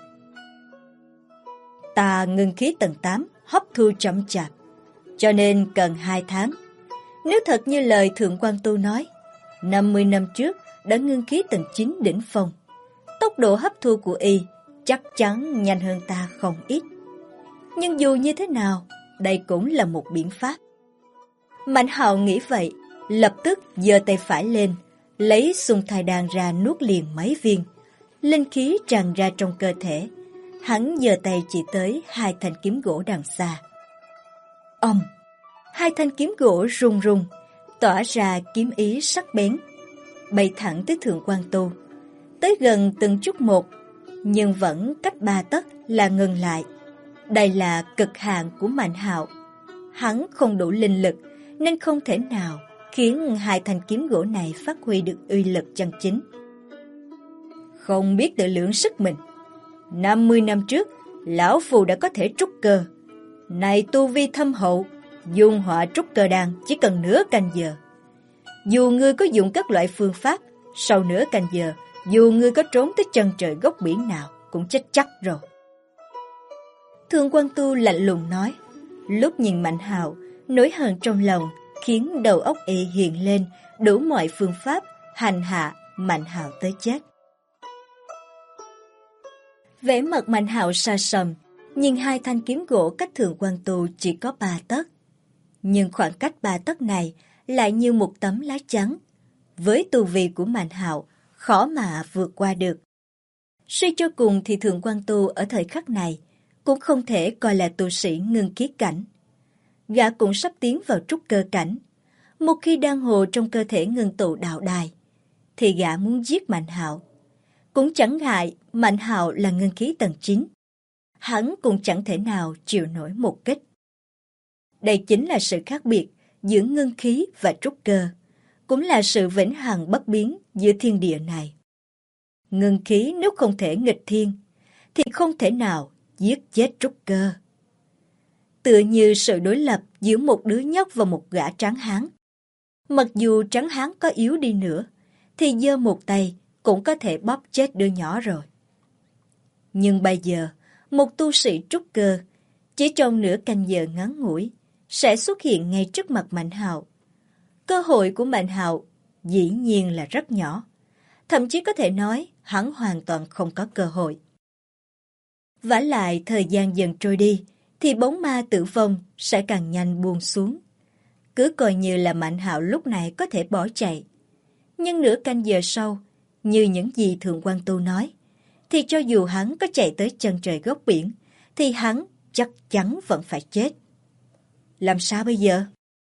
Ta ngưng khí tầng 8, hấp thu chậm chạp, cho nên cần 2 tháng. Nếu thật như lời Thượng quan Tu nói, 50 năm trước đã ngưng khí tầng 9 đỉnh phong, tốc độ hấp thu của y chắc chắn nhanh hơn ta không ít. Nhưng dù như thế nào, đây cũng là một biện pháp. Mạnh Hạo nghĩ vậy, lập tức giơ tay phải lên, lấy xung thai đan ra nuốt liền mấy viên. Linh khí tràn ra trong cơ thể. Hắn giơ tay chỉ tới 2 thanh kiếm gỗ đằng xa. Ầm! 2 thanh kiếm gỗ rung rung, tỏa ra kiếm ý sắc bén, bay thẳng tới Thượng quan Tu, tới gần từng chút một, nhưng vẫn cách 3 tấc là ngừng lại. Đây là cực hạn của Mạnh Hạo. Hắn không đủ linh lực nên không thể nào khiến 2 thanh kiếm gỗ này phát huy được uy lực chân chính. Không biết tự lượng sức mình. 50 năm trước, lão phu đã có thể trúc cơ. Này tu vi thâm hậu, dung họa trúc cơ đan chỉ cần nửa canh giờ. Dù ngươi có dùng các loại phương pháp, sau nửa canh giờ, dù ngươi có trốn tới chân trời góc biển nào, cũng chết chắc rồi. Thượng quan Tu lạnh lùng nói. Lúc nhìn Mạnh Hạo, nỗi hờn trong lòng khiến đầu óc y hiện lên đủ mọi phương pháp hành hạ Mạnh Hạo tới chết. Vẻ mặt Mạnh Hạo xa sầm, nhưng 2 thanh kiếm gỗ cách Thượng quan Tu chỉ có 3 tấc. Nhưng khoảng cách 3 tấc này lại như một tấm lá trắng. Với tu vi của Mạnh Hạo, khó mà vượt qua được. Suy cho cùng thì Thượng quan Tu ở thời khắc này cũng không thể coi là tu sĩ ngưng khí cảnh. Gã cũng sắp tiến vào trúc cơ cảnh. Một khi đan hồ trong cơ thể ngưng tụ đạo đài, thì gã muốn giết Mạnh Hạo. Cũng chẳng ngại Mạnh Hạo là ngưng khí tầng 9. Hắn cũng chẳng thể nào chịu nổi một kích. Đây chính là sự khác biệt giữa ngưng khí và trúc cơ, cũng là sự vĩnh hằng bất biến giữa thiên địa này. Ngưng khí nếu không thể nghịch thiên, thì không thể nào giết chết trúc cơ. Tựa như sự đối lập giữa một đứa nhóc và một gã tráng hán. Mặc dù tráng hán có yếu đi nữa, thì giơ một tay cũng có thể bóp chết đứa nhỏ rồi. Nhưng bây giờ, một tu sĩ trúc cơ, chỉ trong nửa canh giờ ngắn ngủi, sẽ xuất hiện ngay trước mặt Mạnh Hạo. Cơ hội của Mạnh Hạo dĩ nhiên là rất nhỏ. Thậm chí có thể nói hắn hoàn toàn không có cơ hội. Vả lại thời gian dần trôi đi, thì bóng ma tử vong sẽ càng nhanh buông xuống. Cứ coi như là Mạnh Hạo lúc này có thể bỏ chạy. Nhưng nửa canh giờ sau, như những gì Thượng Quan Tu nói, thì cho dù hắn có chạy tới chân trời góc biển, thì hắn chắc chắn vẫn phải chết. Làm sao bây giờ?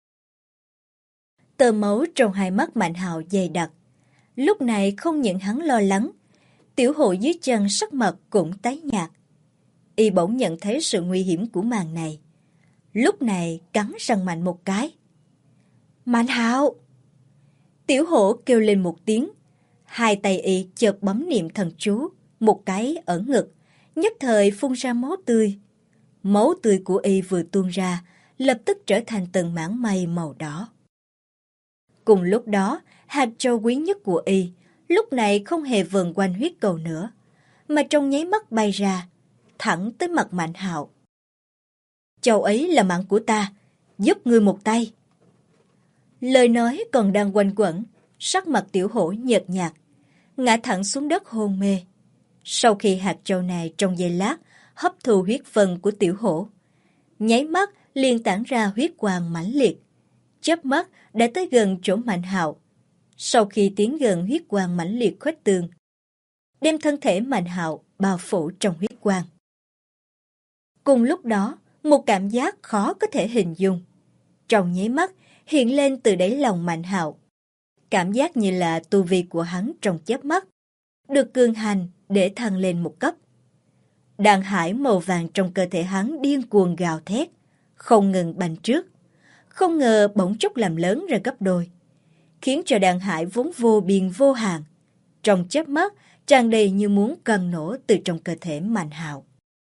Tơ máu trong hai mắt Mạnh Hạo dày đặc. Lúc này không những hắn lo lắng, Tiểu Hộ dưới chân sắc mặt cũng tái nhạt. Y bỗng nhận thấy sự nguy hiểm của màn này. Lúc này cắn răng mạnh một cái. Mạnh Hạo! Tiểu Hổ kêu lên một tiếng. Hai tay y chợt bấm niệm thần chú, một cái ở ngực, nhất thời phun ra máu tươi. Máu tươi của y vừa tuôn ra, lập tức trở thành từng mảng mây màu đỏ. Cùng lúc đó, hạt châu quý nhất của y lúc này không hề vần quanh huyết cầu nữa, mà trong nháy mắt bay ra, thẳng tới mặt Mạnh Hạo. Châu ấy là mạng của ta, giúp ngươi một tay. Lời nói còn đang quanh quẩn, sắc mặt Tiểu Hổ nhợt nhạt, ngã thẳng xuống đất hôn mê. Sau khi hạt châu này trong giây lát hấp thu huyết phân của Tiểu Hổ, nháy mắt liền tản ra huyết quang mãnh liệt, chớp mắt đã tới gần chỗ Mạnh Hạo. Sau khi tiến gần, huyết quang mãnh liệt khuếch tường, đem thân thể Mạnh Hạo bao phủ trong huyết quang. Cùng lúc đó, một cảm giác khó có thể hình dung trong nháy mắt hiện lên từ đáy lòng Mạnh Hạo. Cảm giác như là tu vi của hắn trong chớp mắt được cường hành để thăng lên một cấp. Đàn hải màu vàng trong cơ thể hắn điên cuồng gào thét, không ngừng bành trước, không ngờ bỗng chốc làm lớn ra gấp đôi, khiến cho đàn hải vốn vô biên vô hạn, trong chớp mắt tràn đầy như muốn cần nổ từ trong cơ thể Mạnh Hạo.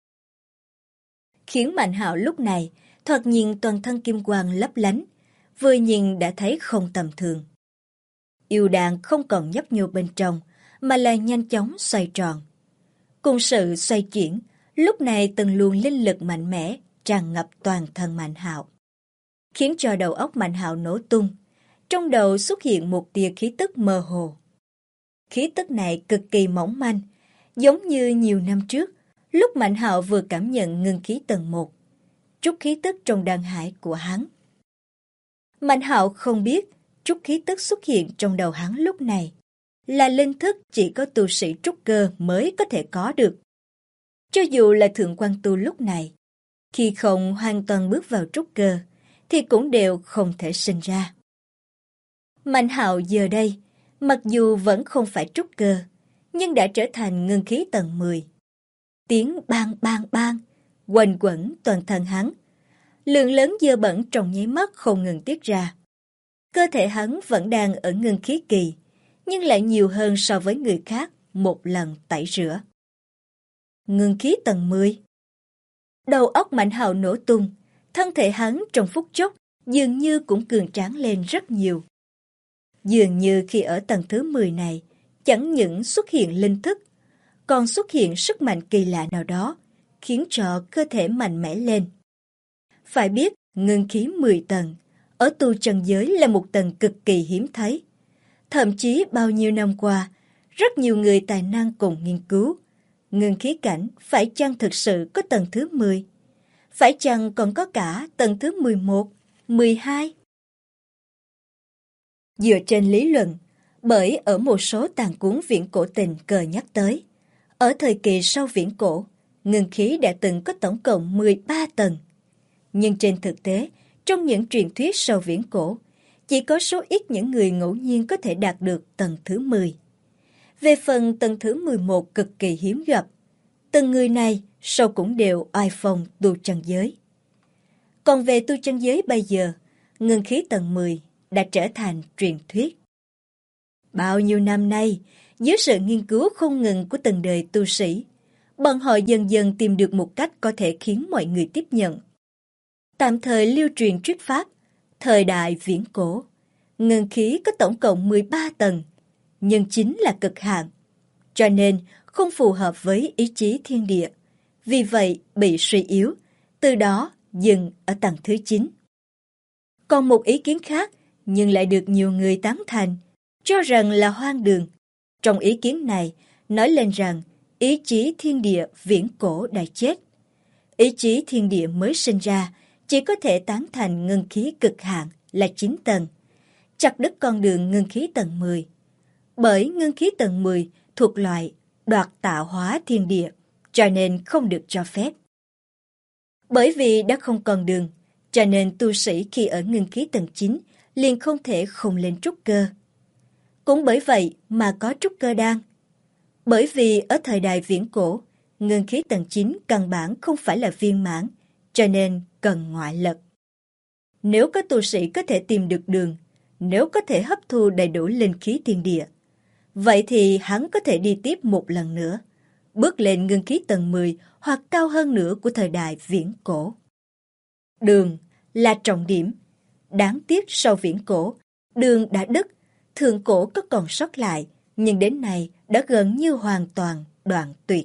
Khiến Mạnh Hạo lúc này thoạt nhìn toàn thân kim quang lấp lánh, vừa nhìn đã thấy không tầm thường. Yêu đàn không còn nhấp nhô bên trong, mà là nhanh chóng xoay tròn. Cùng sự xoay chuyển, lúc này từng luồng linh lực mạnh mẽ tràn ngập toàn thân Mạnh Hạo, khiến cho đầu óc Mạnh Hạo nổ tung. Trong đầu xuất hiện một tia khí tức mơ hồ. Khí tức này cực kỳ mỏng manh, giống như nhiều năm trước, lúc Mạnh Hạo vừa cảm nhận ngưng khí tầng 1, chút khí tức trong đan hải của hắn. Mạnh Hạo không biết chút khí tức xuất hiện trong đầu hắn lúc này là linh thức chỉ có tu sĩ trúc cơ mới có thể có được. Cho dù là Thượng Quan Tu lúc này, khi không hoàn toàn bước vào trúc cơ, thì cũng đều không thể sinh ra. Mạnh Hạo giờ đây, mặc dù vẫn không phải trúc cơ, nhưng đã trở thành ngưng khí tầng 10. Tiếng bang bang bang quanh quẩn toàn thân hắn. Lượng lớn dơ bẩn trong nháy mắt không ngừng tiết ra. Cơ thể hắn vẫn đang ở ngưng khí kỳ, nhưng lại nhiều hơn so với người khác một lần tẩy rửa. Ngưng khí tầng 10. Đầu óc Mạnh Hạo nổ tung, thân thể hắn trong phút chốc dường như cũng cường tráng lên rất nhiều. Dường như khi ở tầng thứ 10 này, chẳng những xuất hiện linh thức, còn xuất hiện sức mạnh kỳ lạ nào đó, khiến cho cơ thể mạnh mẽ lên. Phải biết, ngưng khí 10 tầng, ở tu chân giới là một tầng cực kỳ hiếm thấy. Thậm chí bao nhiêu năm qua, rất nhiều người tài năng cùng nghiên cứu, ngưng khí cảnh phải chăng thực sự có tầng thứ 10? Phải chăng còn có cả tầng thứ 11, 12? Dựa trên lý luận, bởi ở một số tàn cuốn viễn cổ tình cờ nhắc tới, ở thời kỳ sau viễn cổ, ngưng khí đã từng có tổng cộng 13 tầng. Nhưng trên thực tế, trong những truyền thuyết sau viễn cổ, chỉ có số ít những người ngẫu nhiên có thể đạt được tầng thứ 10. Về phần tầng thứ 11 cực kỳ hiếm gặp, từng người này sau cũng đều oai phong tu chân giới. Còn về tu chân giới bây giờ, ngưng khí tầng 10 đã trở thành truyền thuyết. Bao nhiêu năm nay, dưới sự nghiên cứu không ngừng của từng đời tu sĩ, bọn họ dần dần tìm được một cách có thể khiến mọi người tiếp nhận. Tạm thời lưu truyền thuyết pháp, thời đại viễn cổ, ngưng khí có tổng cộng 13 tầng, nhưng chính là cực hạn, cho nên không phù hợp với ý chí thiên địa, vì vậy bị suy yếu, từ đó dừng ở tầng thứ 9. Còn một ý kiến khác, nhưng lại được nhiều người tán thành, cho rằng là hoang đường. Trong ý kiến này, nói lên rằng ý chí thiên địa viễn cổ đã chết. Ý chí thiên địa mới sinh ra, chỉ có thể tán thành ngưng khí cực hạn là 9 tầng, chặt đứt con đường ngưng khí tầng 10. Bởi ngưng khí tầng 10 thuộc loại đoạt tạo hóa thiên địa, cho nên không được cho phép. Bởi vì đã không còn đường, cho nên tu sĩ khi ở ngưng khí tầng 9 liền không thể không lên trúc cơ. Cũng bởi vậy mà có trúc cơ đan. Bởi vì ở thời đại viễn cổ, ngưng khí tầng 9 căn bản không phải là viên mãn, cho nên cần ngoại lực. Nếu có tu sĩ có thể tìm được đường, nếu có thể hấp thu đầy đủ linh khí thiên địa, vậy thì hắn có thể đi tiếp một lần nữa, bước lên ngưng khí tầng 10 hoặc cao hơn nữa của thời đại viễn cổ. Đường là trọng điểm. Đáng tiếc sau viễn cổ, đường đã đứt, thượng cổ có còn sót lại, nhưng đến nay đã gần như hoàn toàn đoạn tuyệt.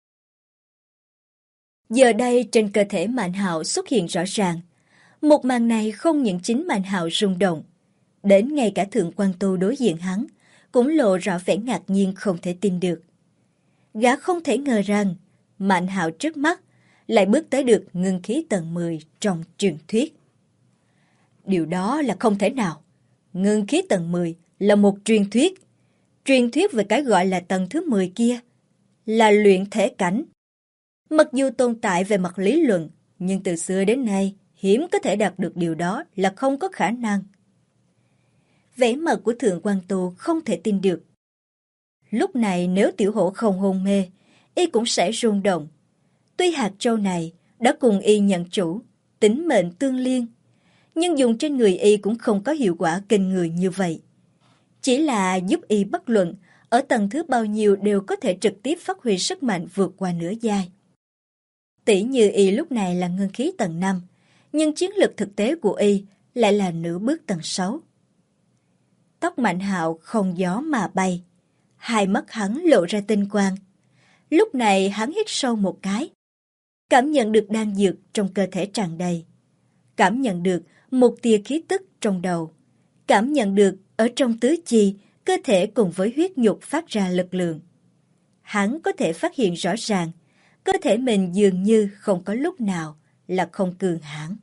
Giờ đây trên cơ thể Mạnh Hạo xuất hiện rõ ràng. Một màn này không những chính Mạnh Hạo rung động, đến ngay cả Thượng Quan Tu đối diện hắn cũng lộ rõ vẻ ngạc nhiên không thể tin được. Gã không thể ngờ rằng Mạnh Hạo trước mắt lại bước tới được ngưng khí tầng 10 trong truyền thuyết. Điều đó là không thể nào. Ngưng khí tầng 10 là một truyền thuyết. Truyền thuyết về cái gọi là tầng thứ 10 kia là luyện thể cảnh. Mặc dù tồn tại về mặt lý luận, nhưng từ xưa đến nay hiếm có thể đạt được điều đó là không có khả năng. Vẻ mặt của Thượng Quan Tu không thể tin được. Lúc này nếu Tiểu Hổ không hôn mê, y cũng sẽ rung động. Tuy hạt châu này đã cùng y nhận chủ, tính mệnh tương liên, nhưng dùng trên người y cũng không có hiệu quả kinh người như vậy. Chỉ là giúp y bất luận ở tầng thứ bao nhiêu đều có thể trực tiếp phát huy sức mạnh vượt qua nửa giai. Tỷ như y lúc này là ngưng khí tầng 5, nhưng chiến lực thực tế của y lại là nửa bước tầng 6. Tóc Mạnh Hạo không gió mà bay, hai mắt hắn lộ ra tinh quang. Lúc này hắn hít sâu một cái, cảm nhận được đan dược trong cơ thể tràn đầy, cảm nhận được một tia khí tức trong đầu, cảm nhận được ở trong tứ chi, cơ thể cùng với huyết nhục phát ra lực lượng. Hắn có thể phát hiện rõ ràng, cơ thể mình dường như không có lúc nào là không cường hãn.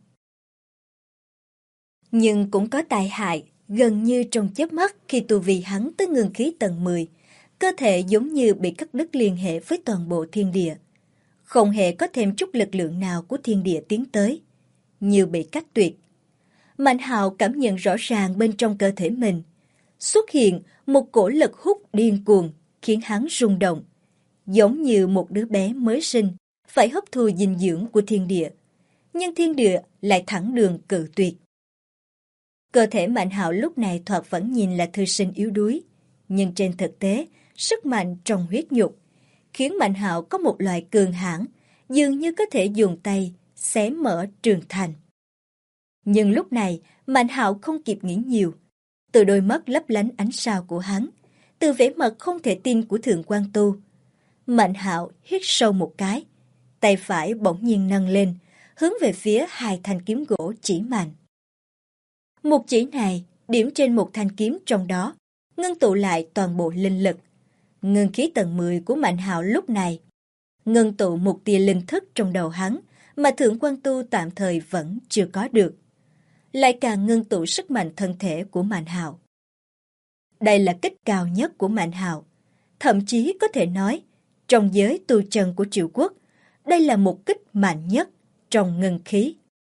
Nhưng cũng có tai hại, gần như trong chớp mắt khi tu vi hắn tới ngưng khí tầng 10, cơ thể giống như bị cắt đứt liên hệ với toàn bộ thiên địa. Không hề có thêm chút lực lượng nào của thiên địa tiến tới, như bị cắt tuyệt. Mạnh Hạo cảm nhận rõ ràng bên trong cơ thể mình xuất hiện một cổ lực hút điên cuồng, khiến hắn rung động, giống như một đứa bé mới sinh phải hấp thu dinh dưỡng của thiên địa, nhưng thiên địa lại thẳng đường cự tuyệt. Cơ thể Mạnh Hạo lúc này thoạt vẫn nhìn là thư sinh yếu đuối, nhưng trên thực tế, sức mạnh trong huyết nhục khiến Mạnh Hạo có một loại cường hãn, dường như có thể dùng tay xé mở trường thành. Nhưng lúc này, Mạnh Hạo không kịp nghĩ nhiều. Từ đôi mắt lấp lánh ánh sao của hắn, từ vẻ mặt không thể tin của Thượng Quan Tu, Mạnh Hạo hít sâu một cái, tay phải bỗng nhiên nâng lên, hướng về phía hai thanh kiếm gỗ chỉ mạnh. Một chỉ này điểm trên một thanh kiếm trong đó, ngưng tụ lại toàn bộ linh lực. Ngưng khí tầng 10 của Mạnh Hạo lúc này ngưng tụ một tia linh thức trong đầu hắn mà Thượng Quan Tu tạm thời vẫn chưa có được, lại càng ngưng tụ sức mạnh thân thể của Mạnh Hạo. Đây là kích cao nhất của Mạnh Hạo, thậm chí có thể nói trong giới tu chân của Triệu Quốc, đây là một kích mạnh nhất trong ngưng khí.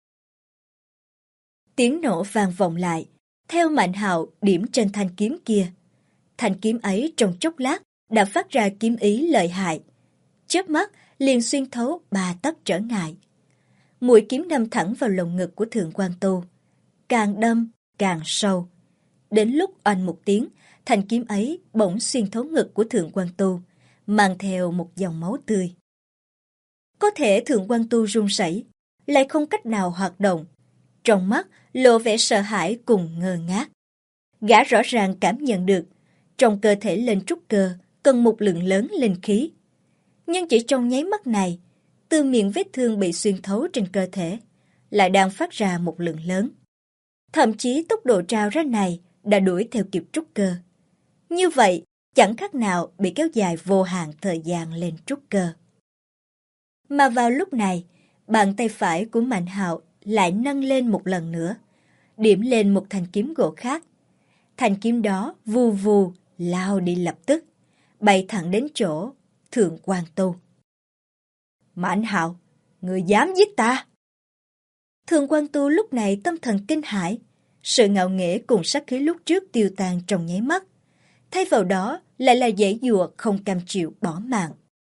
Tiếng nổ vang vọng lại, theo Mạnh Hạo điểm trên thanh kiếm kia. Thanh kiếm ấy trong chốc lát đã phát ra kiếm ý lợi hại, chớp mắt liền xuyên thấu 3 tấc trở ngại. Mũi kiếm đâm thẳng vào lồng ngực của Thượng Quan Tu, càng đâm càng sâu. Đến lúc oanh một tiếng, thanh kiếm ấy bỗng xuyên thấu ngực của Thượng Quan Tu, mang theo một dòng máu tươi. Có thể Thượng Quan Tu run rẩy, lại không cách nào hoạt động, trong mắt lộ vẻ sợ hãi cùng ngơ ngác. Gã rõ ràng cảm nhận được trong cơ thể lên trúc cơ cần một lượng lớn linh khí, nhưng chỉ trong nháy mắt này, từ miệng vết thương bị xuyên thấu trên cơ thể lại đang phát ra một lượng lớn. Thậm chí tốc độ trao ra này đã đuổi theo kịp trúc cơ. Như vậy chẳng khác nào bị kéo dài vô hạn thời gian lên trúc cơ. Mà vào lúc này, bàn tay phải của Mạnh Hạo lại nâng lên một lần nữa, điểm lên một thanh kiếm gỗ khác. Thanh kiếm đó vù vù lao đi lập tức, bay thẳng đến chỗ Thượng Quan Tu. Mạnh Hạo, người dám giết ta? Thượng Quan Tu lúc này tâm thần kinh hãi, sự ngạo nghễ cùng sát khí lúc trước tiêu tan trong nháy mắt. Thay vào đó lại là giãy giụa không cam chịu bỏ mạng.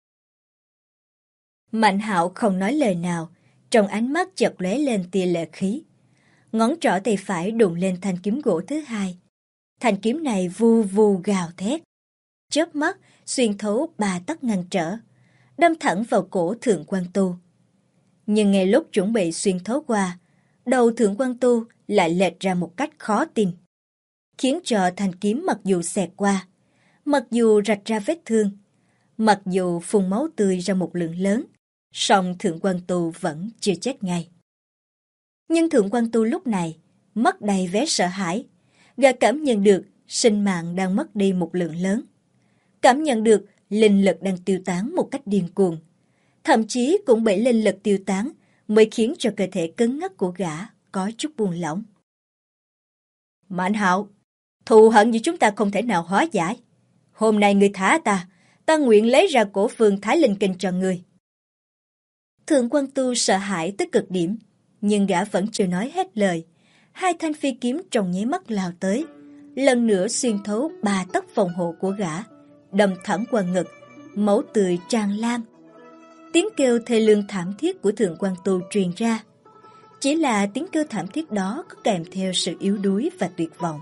Mạnh Hạo không nói lời nào, trong ánh mắt chợt lóe lên tia lệ khí. Ngón trỏ tay phải đụng lên thanh kiếm gỗ thứ hai. Thanh kiếm này vu vu gào thét, chớp mắt xuyên thấu 3 tấc ngăn trở, đâm thẳng vào cổ Thượng Quan Tu. Nhưng ngay lúc chuẩn bị xuyên thấu qua, đầu Thượng Quan Tu lại lệch ra một cách khó tin, khiến cho thanh kiếm mặc dù xẹt qua, mặc dù rạch ra vết thương, mặc dù phun máu tươi ra một lượng lớn, song Thượng Quan Tu vẫn chưa chết ngay. Nhưng Thượng Quan Tu lúc này mất đầy vẻ sợ hãi, gã cảm nhận được sinh mạng đang mất đi một lượng lớn, cảm nhận được linh lực đang tiêu tán một cách điên cuồng, thậm chí cũng bởi linh lực tiêu tán mới khiến cho cơ thể cứng ngắc của gã có chút buông lỏng. Mạnh Hạo, thù hận như chúng ta không thể nào hóa giải. Hôm nay ngươi thả ta, ta nguyện lấy ra cổ phương Thái Linh Kinh cho ngươi. Thượng Quan Tu sợ hãi tới cực điểm, nhưng gã vẫn chưa nói hết lời. Hai thanh phi kiếm trong nháy mắt lao tới, lần nữa xuyên thấu 3 tấc phòng hộ của gã, đâm thẳng qua ngực, máu tươi tràn lan. Tiếng kêu thê lương thảm thiết của Thượng Quan Tu truyền ra. Chỉ là tiếng kêu thảm thiết đó có kèm theo sự yếu đuối và tuyệt vọng.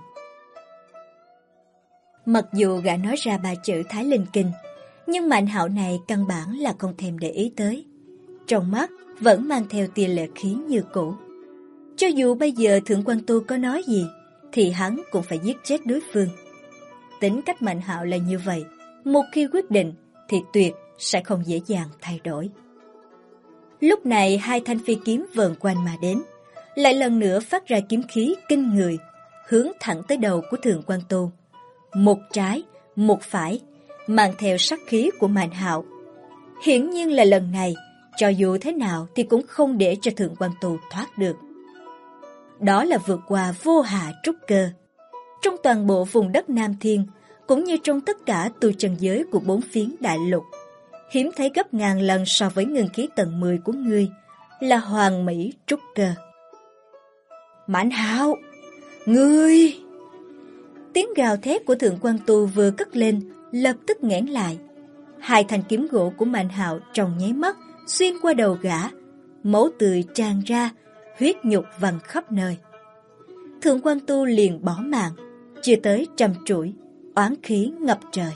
Mặc dù gã nói ra 3 chữ Thái Linh Kinh, nhưng Mạnh Hạo này căn bản là không thèm để ý tới. Trong mắt vẫn mang theo tia lệ khí như cũ. Cho dù bây giờ Thượng Quan Tu có nói gì, thì hắn cũng phải giết chết đối phương. Tính cách Mạnh Hạo là như vậy, một khi quyết định thì tuyệt sẽ không dễ dàng thay đổi. Lúc này hai thanh phi kiếm vờn quanh mà đến, lại lần nữa phát ra kiếm khí kinh người, hướng thẳng tới đầu của Thượng Quan Tu. Một trái, một phải, mang theo sát khí của Mạnh Hạo. Hiển nhiên là lần này, cho dù thế nào thì cũng không để cho Thượng Quan Tu thoát được. Đó là vượt qua vô hạ trúc cơ. Trong toàn bộ vùng đất Nam Thiên, cũng như trong tất cả tu chân giới của 4 phiến đại lục, hiếm thấy gấp ngàn lần so với ngưng khí tầng 10 của ngươi, là hoàng mỹ trúc cơ. Mạnh Hạo, ngươi! Tiếng gào thét của Thượng Quan Tu vừa cất lên, lập tức nghẽn lại. Hai thanh kiếm gỗ của Mạnh Hạo trong nháy mắt xuyên qua đầu gã, máu tươi tràn ra, huyết nhục văng khắp nơi. Thượng Quan Tu liền bỏ mạng, chưa tới 100 chuỗi, oán khí ngập trời.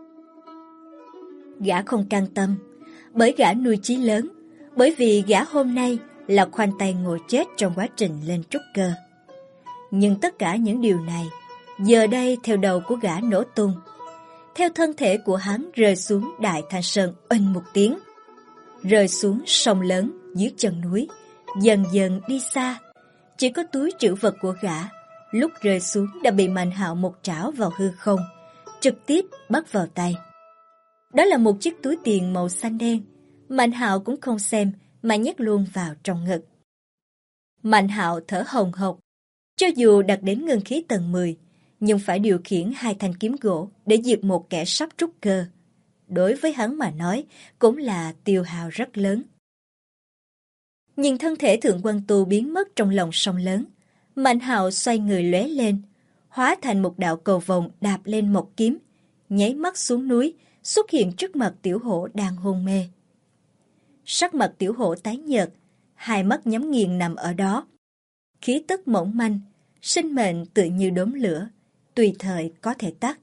Gã không can tâm, bởi gã nuôi chí lớn, bởi vì gã hôm nay là khoanh tay ngồi chết trong quá trình lên trúc cơ. Nhưng tất cả những điều này, giờ đây theo đầu của gã nổ tung, theo thân thể của hắn rơi xuống Đại Thanh Sơn oanh một tiếng, rơi xuống sông lớn dưới chân núi, dần dần đi xa. Chỉ có túi trữ vật của gã, lúc rơi xuống đã bị Mạnh Hạo một trảo vào hư không, trực tiếp bắt vào tay. Đó là một chiếc túi tiền màu xanh đen, Mạnh Hạo cũng không xem mà nhét luôn vào trong ngực. Mạnh Hạo thở hồng hộc, cho dù đạt đến ngưng khí tầng 10, nhưng phải điều khiển hai thanh kiếm gỗ để diệt một kẻ sắp trúc cơ. Đối với hắn mà nói, cũng là tiêu hao rất lớn. Nhìn thân thể Thượng Quan Tu biến mất trong lòng sông lớn, Mạnh Hạo xoay người lóe lên, hóa thành một đạo cầu vồng đạp lên một kiếm, nháy mắt xuống núi, xuất hiện trước mặt Tiểu Hổ đang hôn mê. Sắc mặt Tiểu Hổ tái nhợt, hai mắt nhắm nghiền nằm ở đó. Khí tức mỏng manh, sinh mệnh tự như đốm lửa, tùy thời có thể tắt.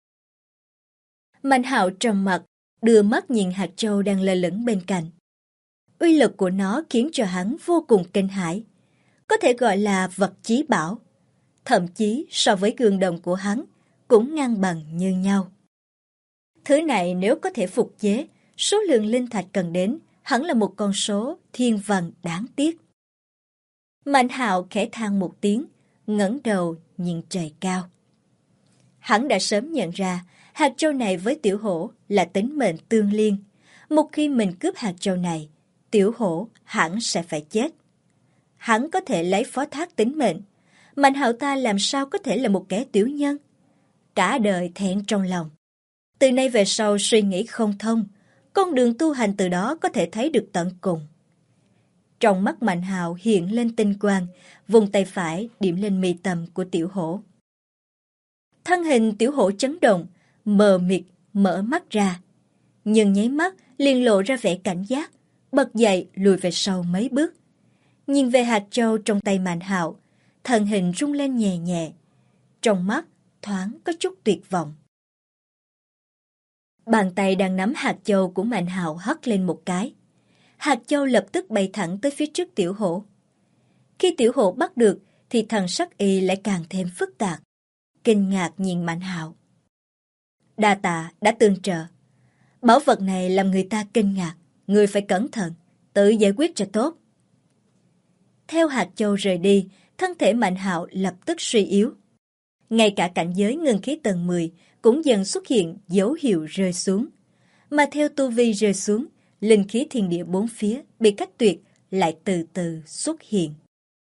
Mạnh Hạo trầm mặt, đưa mắt nhìn hạt châu đang lơ lửng bên cạnh. Uy lực của nó khiến cho hắn vô cùng kinh hãi, có thể gọi là vật chí bảo. Thậm chí so với gương đồng của hắn cũng ngang bằng như nhau. Thứ này nếu có thể phục chế, số lượng linh thạch cần đến hẳn là một con số thiên văn đáng tiếc. Mạnh Hạo khẽ than một tiếng, ngẩng đầu nhìn trời cao. Hắn đã sớm nhận ra hạt châu này với Tiểu Hổ là tính mệnh tương liên. Một khi mình cướp hạt châu này, Tiểu Hổ hẳn sẽ phải chết. Hắn có thể lấy phó thác tính mệnh, Mạnh Hạo ta làm sao có thể là một kẻ tiểu nhân? cả đời thẹn trong lòng. Từ nay về sau suy nghĩ không thông, con đường tu hành từ đó có thể thấy được tận cùng. Trong mắt Mạnh Hạo hiện lên tinh quang, vùng tay phải điểm lên mi tâm của Tiểu Hổ. Thân hình Tiểu Hổ chấn động, mờ mịt mở mắt ra, nhưng nháy mắt liền lộ ra vẻ cảnh giác, bật dậy lùi về sau mấy bước. Nhìn về hạt châu trong tay Mạnh Hạo, thân hình rung lên nhẹ nhẹ, trong mắt thoáng có chút tuyệt vọng. Bàn tay đang nắm hạt châu của Mạnh Hạo hất lên một cái. Hạt châu lập tức bay thẳng tới phía trước Tiểu Hổ. Khi Tiểu Hổ bắt được thì thần sắc y lại càng thêm phức tạp, kinh ngạc nhìn Mạnh Hạo. Đa tạ đã tương trợ. Bảo vật này làm người ta kinh ngạc, người phải cẩn thận, tự giải quyết cho tốt. Theo hạt châu rời đi, thân thể Mạnh Hạo lập tức suy yếu. Ngay cả cảnh giới ngưng khí tầng 10 cũng dần xuất hiện dấu hiệu rơi xuống. Mà theo tu vi rơi xuống, linh khí thiên địa bốn phía bị cách tuyệt lại từ từ xuất hiện.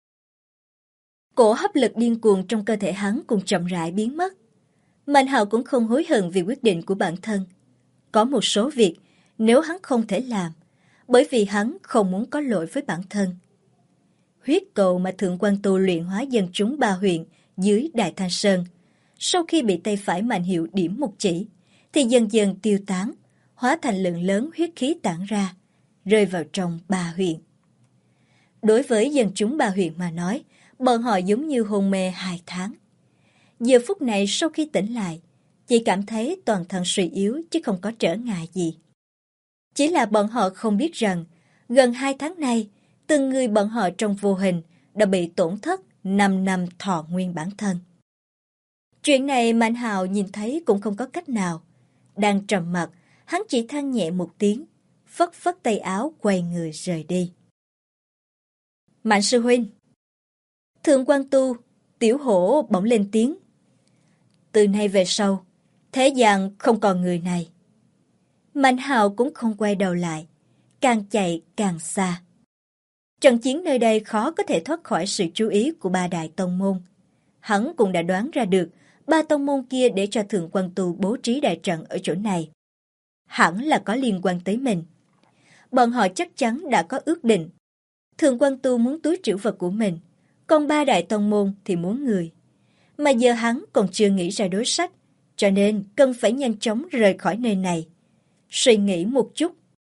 Cổ hấp lực điên cuồng trong cơ thể hắn cũng chậm rãi biến mất. Mạnh Hạo cũng không hối hận vì quyết định của bản thân. Có một số việc nếu hắn không thể làm, bởi vì hắn không muốn có lỗi với bản thân. Huyết cầu mà Thượng Quan Tu luyện hóa dân chúng 3 huyện dưới Đại Thanh Sơn, sau khi bị tay phải Mạnh Hiệu điểm một chỉ, thì dần dần tiêu tán, hóa thành lượng lớn huyết khí tản ra, rơi vào trong 3 huyện. Đối với dân chúng 3 huyện mà nói, bọn họ giống như hôn mê 2 tháng. Giờ phút này sau khi tỉnh lại, chỉ cảm thấy toàn thân suy yếu chứ không có trở ngại gì. Chỉ là bọn họ không biết rằng, gần 2 tháng nay, từng người bọn họ trong vô hình đã bị tổn thất 5 năm thọ nguyên bản thân. Chuyện này Mạnh Hạo nhìn thấy cũng không có cách nào. Đang trầm mặc, hắn chỉ than nhẹ một tiếng, phất phất tay áo quay người rời đi. Mạnh sư huynh. Thượng Quan Tu, Tiểu Hổ bỗng lên tiếng. Từ nay về sau, thế gian không còn người này. Mạnh Hạo cũng không quay đầu lại, càng chạy càng xa. Trận chiến nơi đây khó có thể thoát khỏi sự chú ý của 3 đại tông môn. Hắn cũng đã đoán ra được 3 tông môn kia để cho Thượng Quan Tu bố trí đại trận ở chỗ này. Hẳn là có liên quan tới mình. Bọn họ chắc chắn đã có ước định. Thượng Quan Tu muốn túi trữ vật của mình, còn 3 đại tông môn thì muốn người. Mà giờ hắn còn chưa nghĩ ra đối sách, cho nên cần phải nhanh chóng rời khỏi nơi này. Suy nghĩ một chút.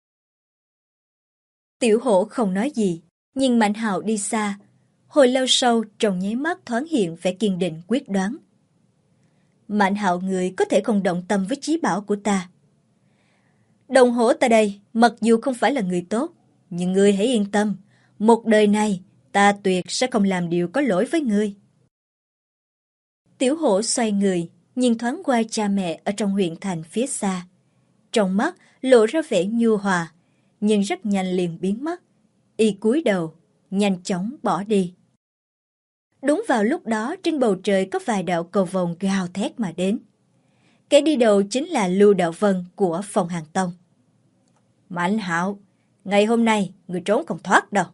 Tiểu Hổ không nói gì, nhìn Mạnh Hạo đi xa. Hồi lâu sau, trong nháy mắt thoáng hiện vẻ kiên định quyết đoán. Mạnh Hạo người có thể không động tâm với chí bảo của ta. Đồng Hổ ta đây, mặc dù không phải là người tốt, nhưng ngươi hãy yên tâm, một đời này ta tuyệt sẽ không làm điều có lỗi với ngươi. Tiểu Hổ xoay người, nhìn thoáng qua cha mẹ ở trong huyện thành phía xa. Trong mắt lộ ra vẻ nhu hòa, nhưng rất nhanh liền biến mất. Y cúi đầu, nhanh chóng bỏ đi. Đúng vào lúc đó trên bầu trời có vài đạo cầu vồng gào thét mà đến. Kẻ đi đầu chính là Lưu Đạo Vân của Phong Hàn Tông. Mạnh Hạo, ngày hôm nay người trốn không thoát đâu.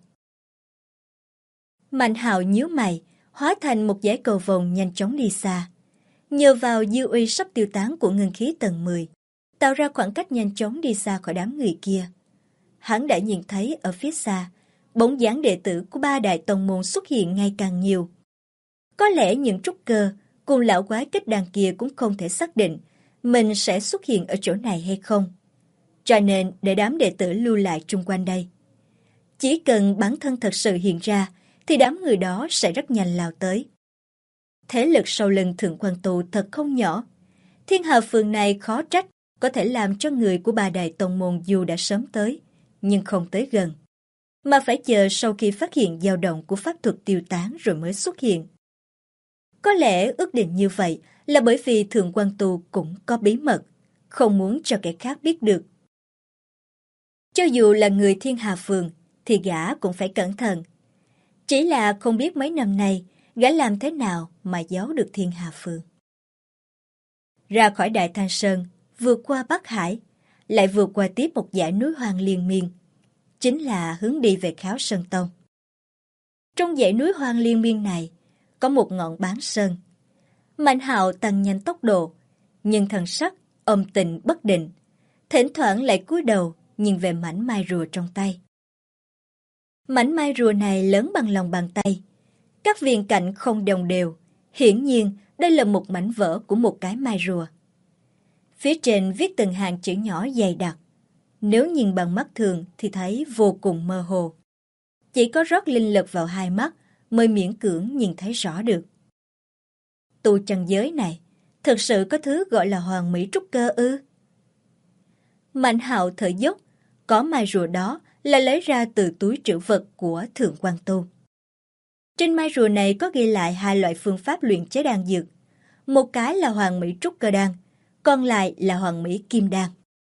Mạnh Hạo nhíu mày, hóa thành một dải cầu vồng nhanh chóng đi xa. Nhờ vào dư uy sắp tiêu tán của ngưng khí tầng 10, tạo ra khoảng cách nhanh chóng đi xa khỏi đám người kia. Hắn đã nhìn thấy ở phía xa, bóng dáng đệ tử của 3 đại tông môn xuất hiện ngày càng nhiều. Có lẽ những trúc cơ cùng lão quái kết đàn kia cũng không thể xác định mình sẽ xuất hiện ở chỗ này hay không. Cho nên để đám đệ tử lưu lại chung quanh đây. Chỉ cần bản thân thật sự hiện ra thì đám người đó sẽ rất nhanh lao tới. Thế lực sau lưng Thượng Quan Tu thật không nhỏ. Thiên Hà Phường này khó trách có thể làm cho người của 3 đại tông môn dù đã sớm tới, nhưng không tới gần. Mà phải chờ sau khi phát hiện dao động của pháp thuật tiêu tán rồi mới xuất hiện. Có lẽ ước định như vậy là bởi vì Thượng Quan Tu cũng có bí mật, không muốn cho kẻ khác biết được. Cho dù là người Thiên Hà Phường thì gã cũng phải cẩn thận. Chỉ là không biết mấy năm nay gã làm thế nào mà giấu được Thiên Hà Phường. Ra khỏi Đại Thanh Sơn, vượt qua Bắc Hải, lại vượt qua tiếp một dãy núi hoang liên miên, chính là hướng đi về Kháo Sơn Tông. Trong dãy núi hoang liên miên này, có một ngọn bán sơn. Mạnh Hạo tăng nhanh tốc độ, nhưng thần sắc âm tình bất định, thỉnh thoảng lại cúi đầu nhìn về mảnh mai rùa trong tay. Mảnh mai rùa này lớn bằng lòng bàn tay, các viền cạnh không đồng đều, hiển nhiên đây là một mảnh vỡ của một cái mai rùa. Phía trên viết từng hàng chữ nhỏ dày đặc, nếu nhìn bằng mắt thường thì thấy vô cùng mơ hồ. Chỉ có rót linh lực vào hai mắt mới miễn cưỡng nhìn thấy rõ được. Tu chân giới này, thực sự có thứ gọi là hoàn mỹ trúc cơ ư? Mạnh Hạo thở dốc, có mai rùa đó là lấy ra từ túi trữ vật của Thượng Quan Tu. Trên mai rùa này có ghi lại hai loại phương pháp luyện chế đan dược. Một cái là hoàn mỹ trúc cơ đan, còn lại là hoàn mỹ kim đan.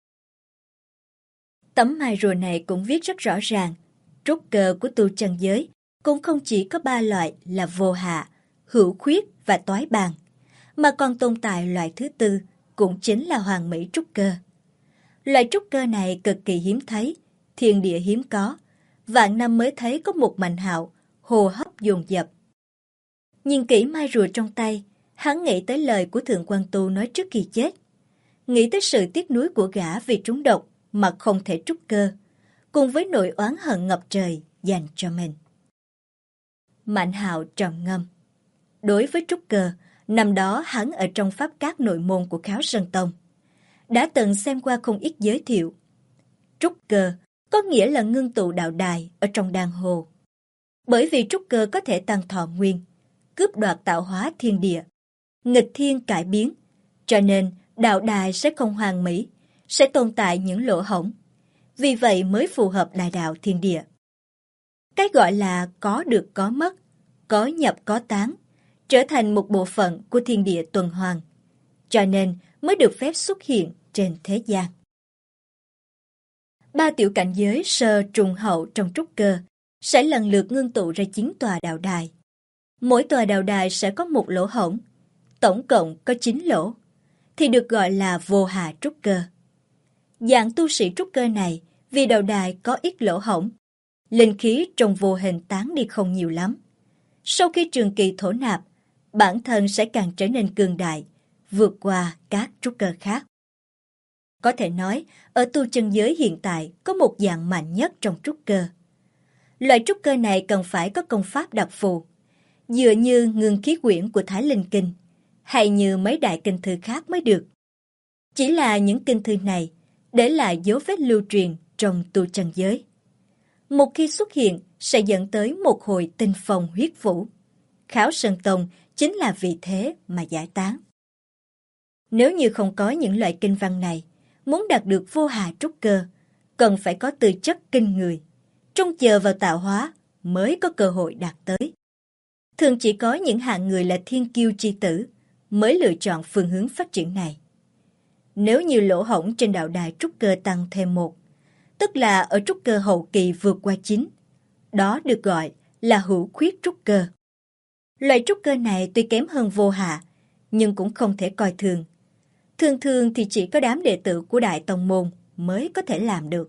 Tấm mai rùa này cũng viết rất rõ ràng, trúc cơ của tu chân giới cũng không chỉ có ba loại là vô hạ, hữu khuyết và toái bàn, mà còn tồn tại loại thứ tư cũng chính là hoàn mỹ trúc cơ. Loại trúc cơ này cực kỳ hiếm thấy, thiên địa hiếm có, vạn năm mới thấy có một Mạnh Hạo hô hấp dồn dập. Nhìn kỹ mai rùa trong tay, hắn nghĩ tới lời của Thượng Quan Tu nói trước khi chết, nghĩ tới sự tiếc nuối của gã vì trúng độc mà không thể trúc cơ, cùng với nỗi oán hận ngập trời dành cho mình. Mạnh Hạo trầm ngâm. Đối với trúc cơ, năm đó hắn ở trong pháp các nội môn của Kháo Sơn Tông, đã từng xem qua không ít giới thiệu. Trúc cơ có nghĩa là ngưng tụ đạo đài ở trong đan hồ. Bởi vì trúc cơ có thể tăng thọ nguyên, cướp đoạt tạo hóa thiên địa, nghịch thiên cải biến, cho nên đạo đài sẽ không hoàn mỹ, sẽ tồn tại những lỗ hổng. Vì vậy mới phù hợp đại đạo thiên địa. Cái gọi là có được có mất, có nhập có tán, trở thành một bộ phận của thiên địa tuần hoàn, cho nên mới được phép xuất hiện trên thế gian. Ba tiểu cảnh giới sơ, trung, hậu trong trúc cơ sẽ lần lượt ngưng tụ ra 9 tòa đạo đài. Mỗi tòa đạo đài sẽ có một lỗ hổng, tổng cộng có 9 lỗ, thì được gọi là vô hạ trúc cơ. Dạng tu sĩ trúc cơ này vì đạo đài có ít lỗ hổng, linh khí trong vô hình tán đi không nhiều lắm. Sau khi trường kỳ thổ nạp, bản thân sẽ càng trở nên cường đại, vượt qua các trúc cơ khác. Có thể nói, ở tu chân giới hiện tại có một dạng mạnh nhất trong trúc cơ. Loại trúc cơ này cần phải có công pháp đặc phù, dựa như ngưng khí quyển của Thái Linh Kinh, hay như mấy đại kinh thư khác mới được. Chỉ là những kinh thư này để lại dấu vết lưu truyền trong tu chân giới. Một khi xuất hiện sẽ dẫn tới một hồi tinh phong huyết vũ. Kháo Sơn Tông chính là vì thế mà giải tán. Nếu như không có những loại kinh văn này, muốn đạt được vô hạ trúc cơ, cần phải có tư chất kinh người, trông chờ vào tạo hóa mới có cơ hội đạt tới. Thường chỉ có những hạng người là thiên kiêu chi tử mới lựa chọn phương hướng phát triển này. Nếu như lỗ hổng trên đạo đài trúc cơ tăng thêm một, tức là ở trúc cơ hậu kỳ vượt qua 9, đó được gọi là hữu khuyết trúc cơ. Loại trúc cơ này tuy kém hơn vô hạ, nhưng cũng không thể coi thường. Thường thường thì chỉ có đám đệ tử của Đại Tông Môn mới có thể làm được.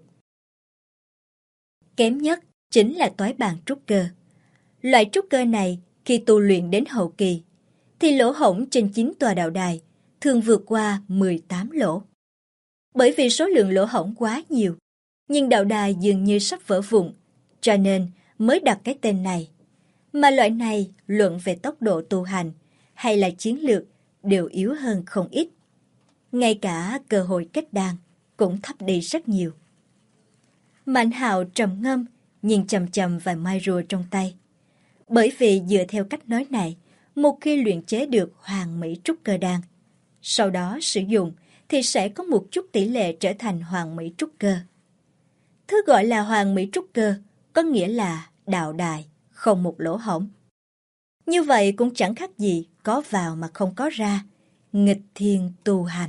Kém nhất chính là toái bàn trúc cơ. Loại trúc cơ này khi tu luyện đến hậu kỳ, thì lỗ hổng trên 9 tòa đạo đài thường vượt qua 18 lỗ. Bởi vì số lượng lỗ hổng quá nhiều, nhưng đạo đài dường như sắp vỡ vụn, cho nên mới đặt cái tên này. Mà loại này luận về tốc độ tu hành hay là chiến lược đều yếu hơn không ít. Ngay cả cơ hội kết đan cũng thấp đi rất nhiều. Mạnh Hạo trầm ngâm, nhìn chằm chằm vài mai rùa trong tay. Bởi vì dựa theo cách nói này, một khi luyện chế được hoàn mỹ trúc cơ đan, sau đó sử dụng thì sẽ có một chút tỷ lệ trở thành hoàn mỹ trúc cơ. Thứ gọi là hoàn mỹ trúc cơ có nghĩa là đạo đài, không một lỗ hổng. Như vậy cũng chẳng khác gì có vào mà không có ra, nghịch thiên tu hành.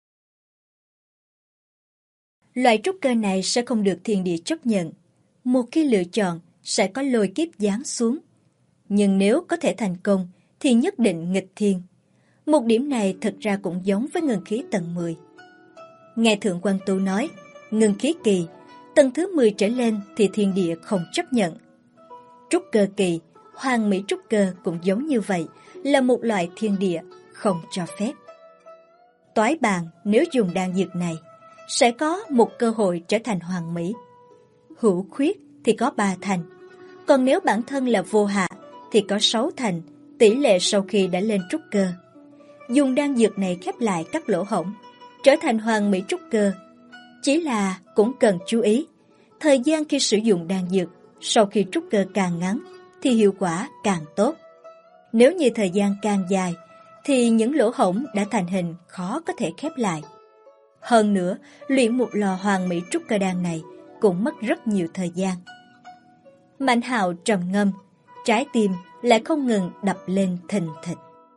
Loại trúc cơ này sẽ không được thiên địa chấp nhận. Một khi lựa chọn sẽ có lôi kiếp giáng xuống. Nhưng nếu có thể thành công thì nhất định nghịch thiên. Một điểm này thật ra cũng giống với ngưng khí tầng 10. Nghe Thượng Quan Tu nói, ngưng khí kỳ, tầng thứ 10 trở lên thì thiên địa không chấp nhận. Trúc cơ kỳ, hoàn mỹ trúc cơ cũng giống như vậy, là một loại thiên địa không cho phép. Toái bàn nếu dùng đan dược này sẽ có một cơ hội trở thành hoàn mỹ. Hữu khuyết thì có 3 thành, còn nếu bản thân là vô hạ thì có 6 thành, tỷ lệ sau khi đã lên trúc cơ. Dùng đan dược này khép lại các lỗ hổng, trở thành hoàn mỹ trúc cơ. Chỉ là cũng cần chú ý, thời gian khi sử dụng đan dược sau khi trúc cơ càng ngắn thì hiệu quả càng tốt. Nếu như thời gian càng dài thì những lỗ hổng đã thành hình khó có thể khép lại. Hơn nữa, luyện một lò hoàn mỹ trúc cơ đan này cũng mất rất nhiều thời gian. Mạnh Hạo trầm ngâm, trái tim lại không ngừng đập lên thình thịch.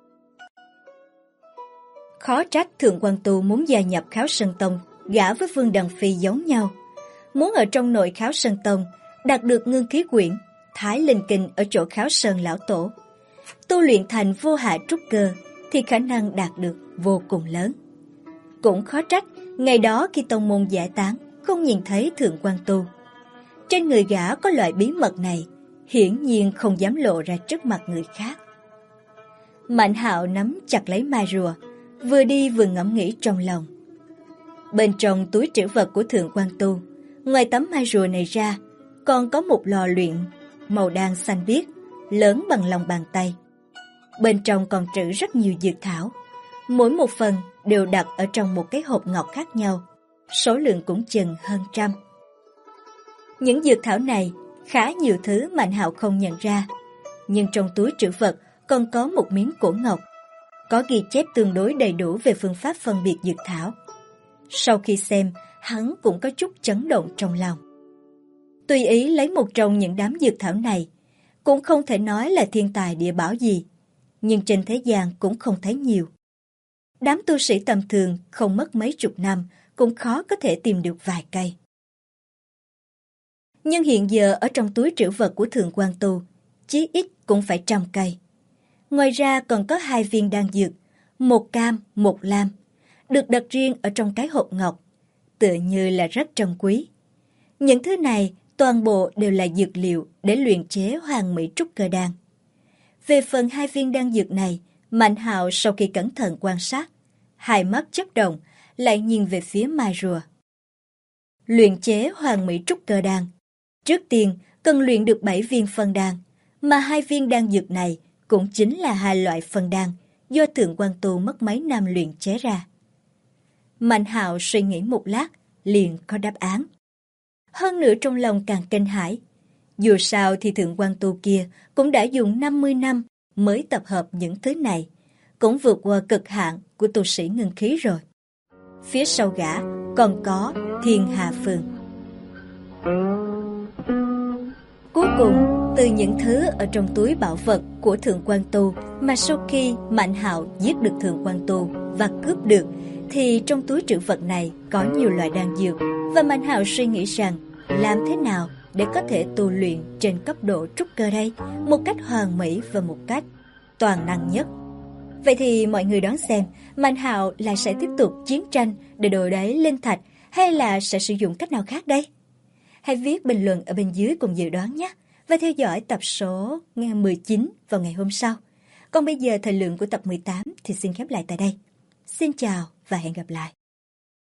Khó trách Thượng Quan Tu muốn gia nhập Kháo Sơn Tông, gả với Vương Đằng Phi giống nhau. Muốn ở trong nội Kháo Sơn Tông đạt được ngưng khí quyển, thái linh kinh ở chỗ Kháo Sơn lão tổ. Tu luyện thành vô hạ trúc cơ thì khả năng đạt được vô cùng lớn. Cũng khó trách ngày đó khi tông môn giải tán không nhìn thấy Thượng Quan Tu. Trên người gã có loại bí mật này, hiển nhiên không dám lộ ra trước mặt người khác. Mạnh Hạo nắm chặt lấy mai rùa, vừa đi vừa ngẫm nghĩ trong lòng. Bên trong túi trữ vật của Thượng Quan Tu, ngoài tấm mai rùa này ra, còn có một lò luyện màu đan xanh biếc, lớn bằng lòng bàn tay. Bên trong còn trữ rất nhiều dược thảo, mỗi một phần đều đặt ở trong một cái hộp ngọc khác nhau, số lượng cũng chừng hơn 100. Những dược thảo này khá nhiều thứ Mạnh Hạo không nhận ra, nhưng trong túi trữ vật còn có một miếng cổ ngọc, có ghi chép tương đối đầy đủ về phương pháp phân biệt dược thảo. Sau khi xem, hắn cũng có chút chấn động trong lòng. Tùy ý lấy một trong những đám dược thảo này, cũng không thể nói là thiên tài địa bảo gì, nhưng trên thế gian cũng không thấy nhiều. Đám tu sĩ tầm thường không mất mấy chục năm cũng khó có thể tìm được vài cây. Nhưng hiện giờ ở trong túi trữ vật của Thượng Quan Tu, chí ít cũng phải 100 cây. Ngoài ra còn có 2 viên đan dược, một cam, một lam, được đặt riêng ở trong cái hộp ngọc, tựa như là rất trân quý. Những thứ này toàn bộ đều là dược liệu để luyện chế hoàn mỹ trúc cơ đan. Về phần 2 viên đan dược này, Mạnh Hạo sau khi cẩn thận quan sát, hai mắt chớp động, lại nhìn về phía mai rùa. Luyện chế hoàn mỹ trúc cơ đan, trước tiên cần luyện được 7 viên phân đan, mà 2 viên đan dược này cũng chính là 2 loại phân đan do Thượng Quan Tu mất mấy năm luyện chế ra. Mạnh Hạo suy nghĩ một lát, liền có đáp án. Hơn nữa trong lòng càng kinh hãi. Dù sao thì Thượng Quan Tu kia cũng đã dùng 50 năm mới tập hợp những thứ này, cũng vượt qua cực hạn của tu sĩ ngưng khí rồi. Phía sau gã còn có Thiên Hà Phường. Cuối cùng, từ những thứ ở trong túi bảo vật của Thượng Quan Tu mà sau khi Mạnh Hạo giết được Thượng Quan Tu và cướp được, thì trong túi trữ vật này có nhiều loại đan dược, và Mạnh Hạo suy nghĩ rằng làm thế nào để có thể tu luyện trên cấp độ trúc cơ đây, một cách hoàn mỹ và một cách toàn năng nhất. Vậy thì mọi người đoán xem, Mạnh Hạo là sẽ tiếp tục chiến tranh để đổi lấy linh thạch, hay là sẽ sử dụng cách nào khác đây? Hãy viết bình luận ở bên dưới cùng dự đoán nhé, và theo dõi tập số 19 vào ngày hôm sau. Còn bây giờ thời lượng của tập 18 thì xin khép lại tại đây. Xin chào và hẹn gặp lại.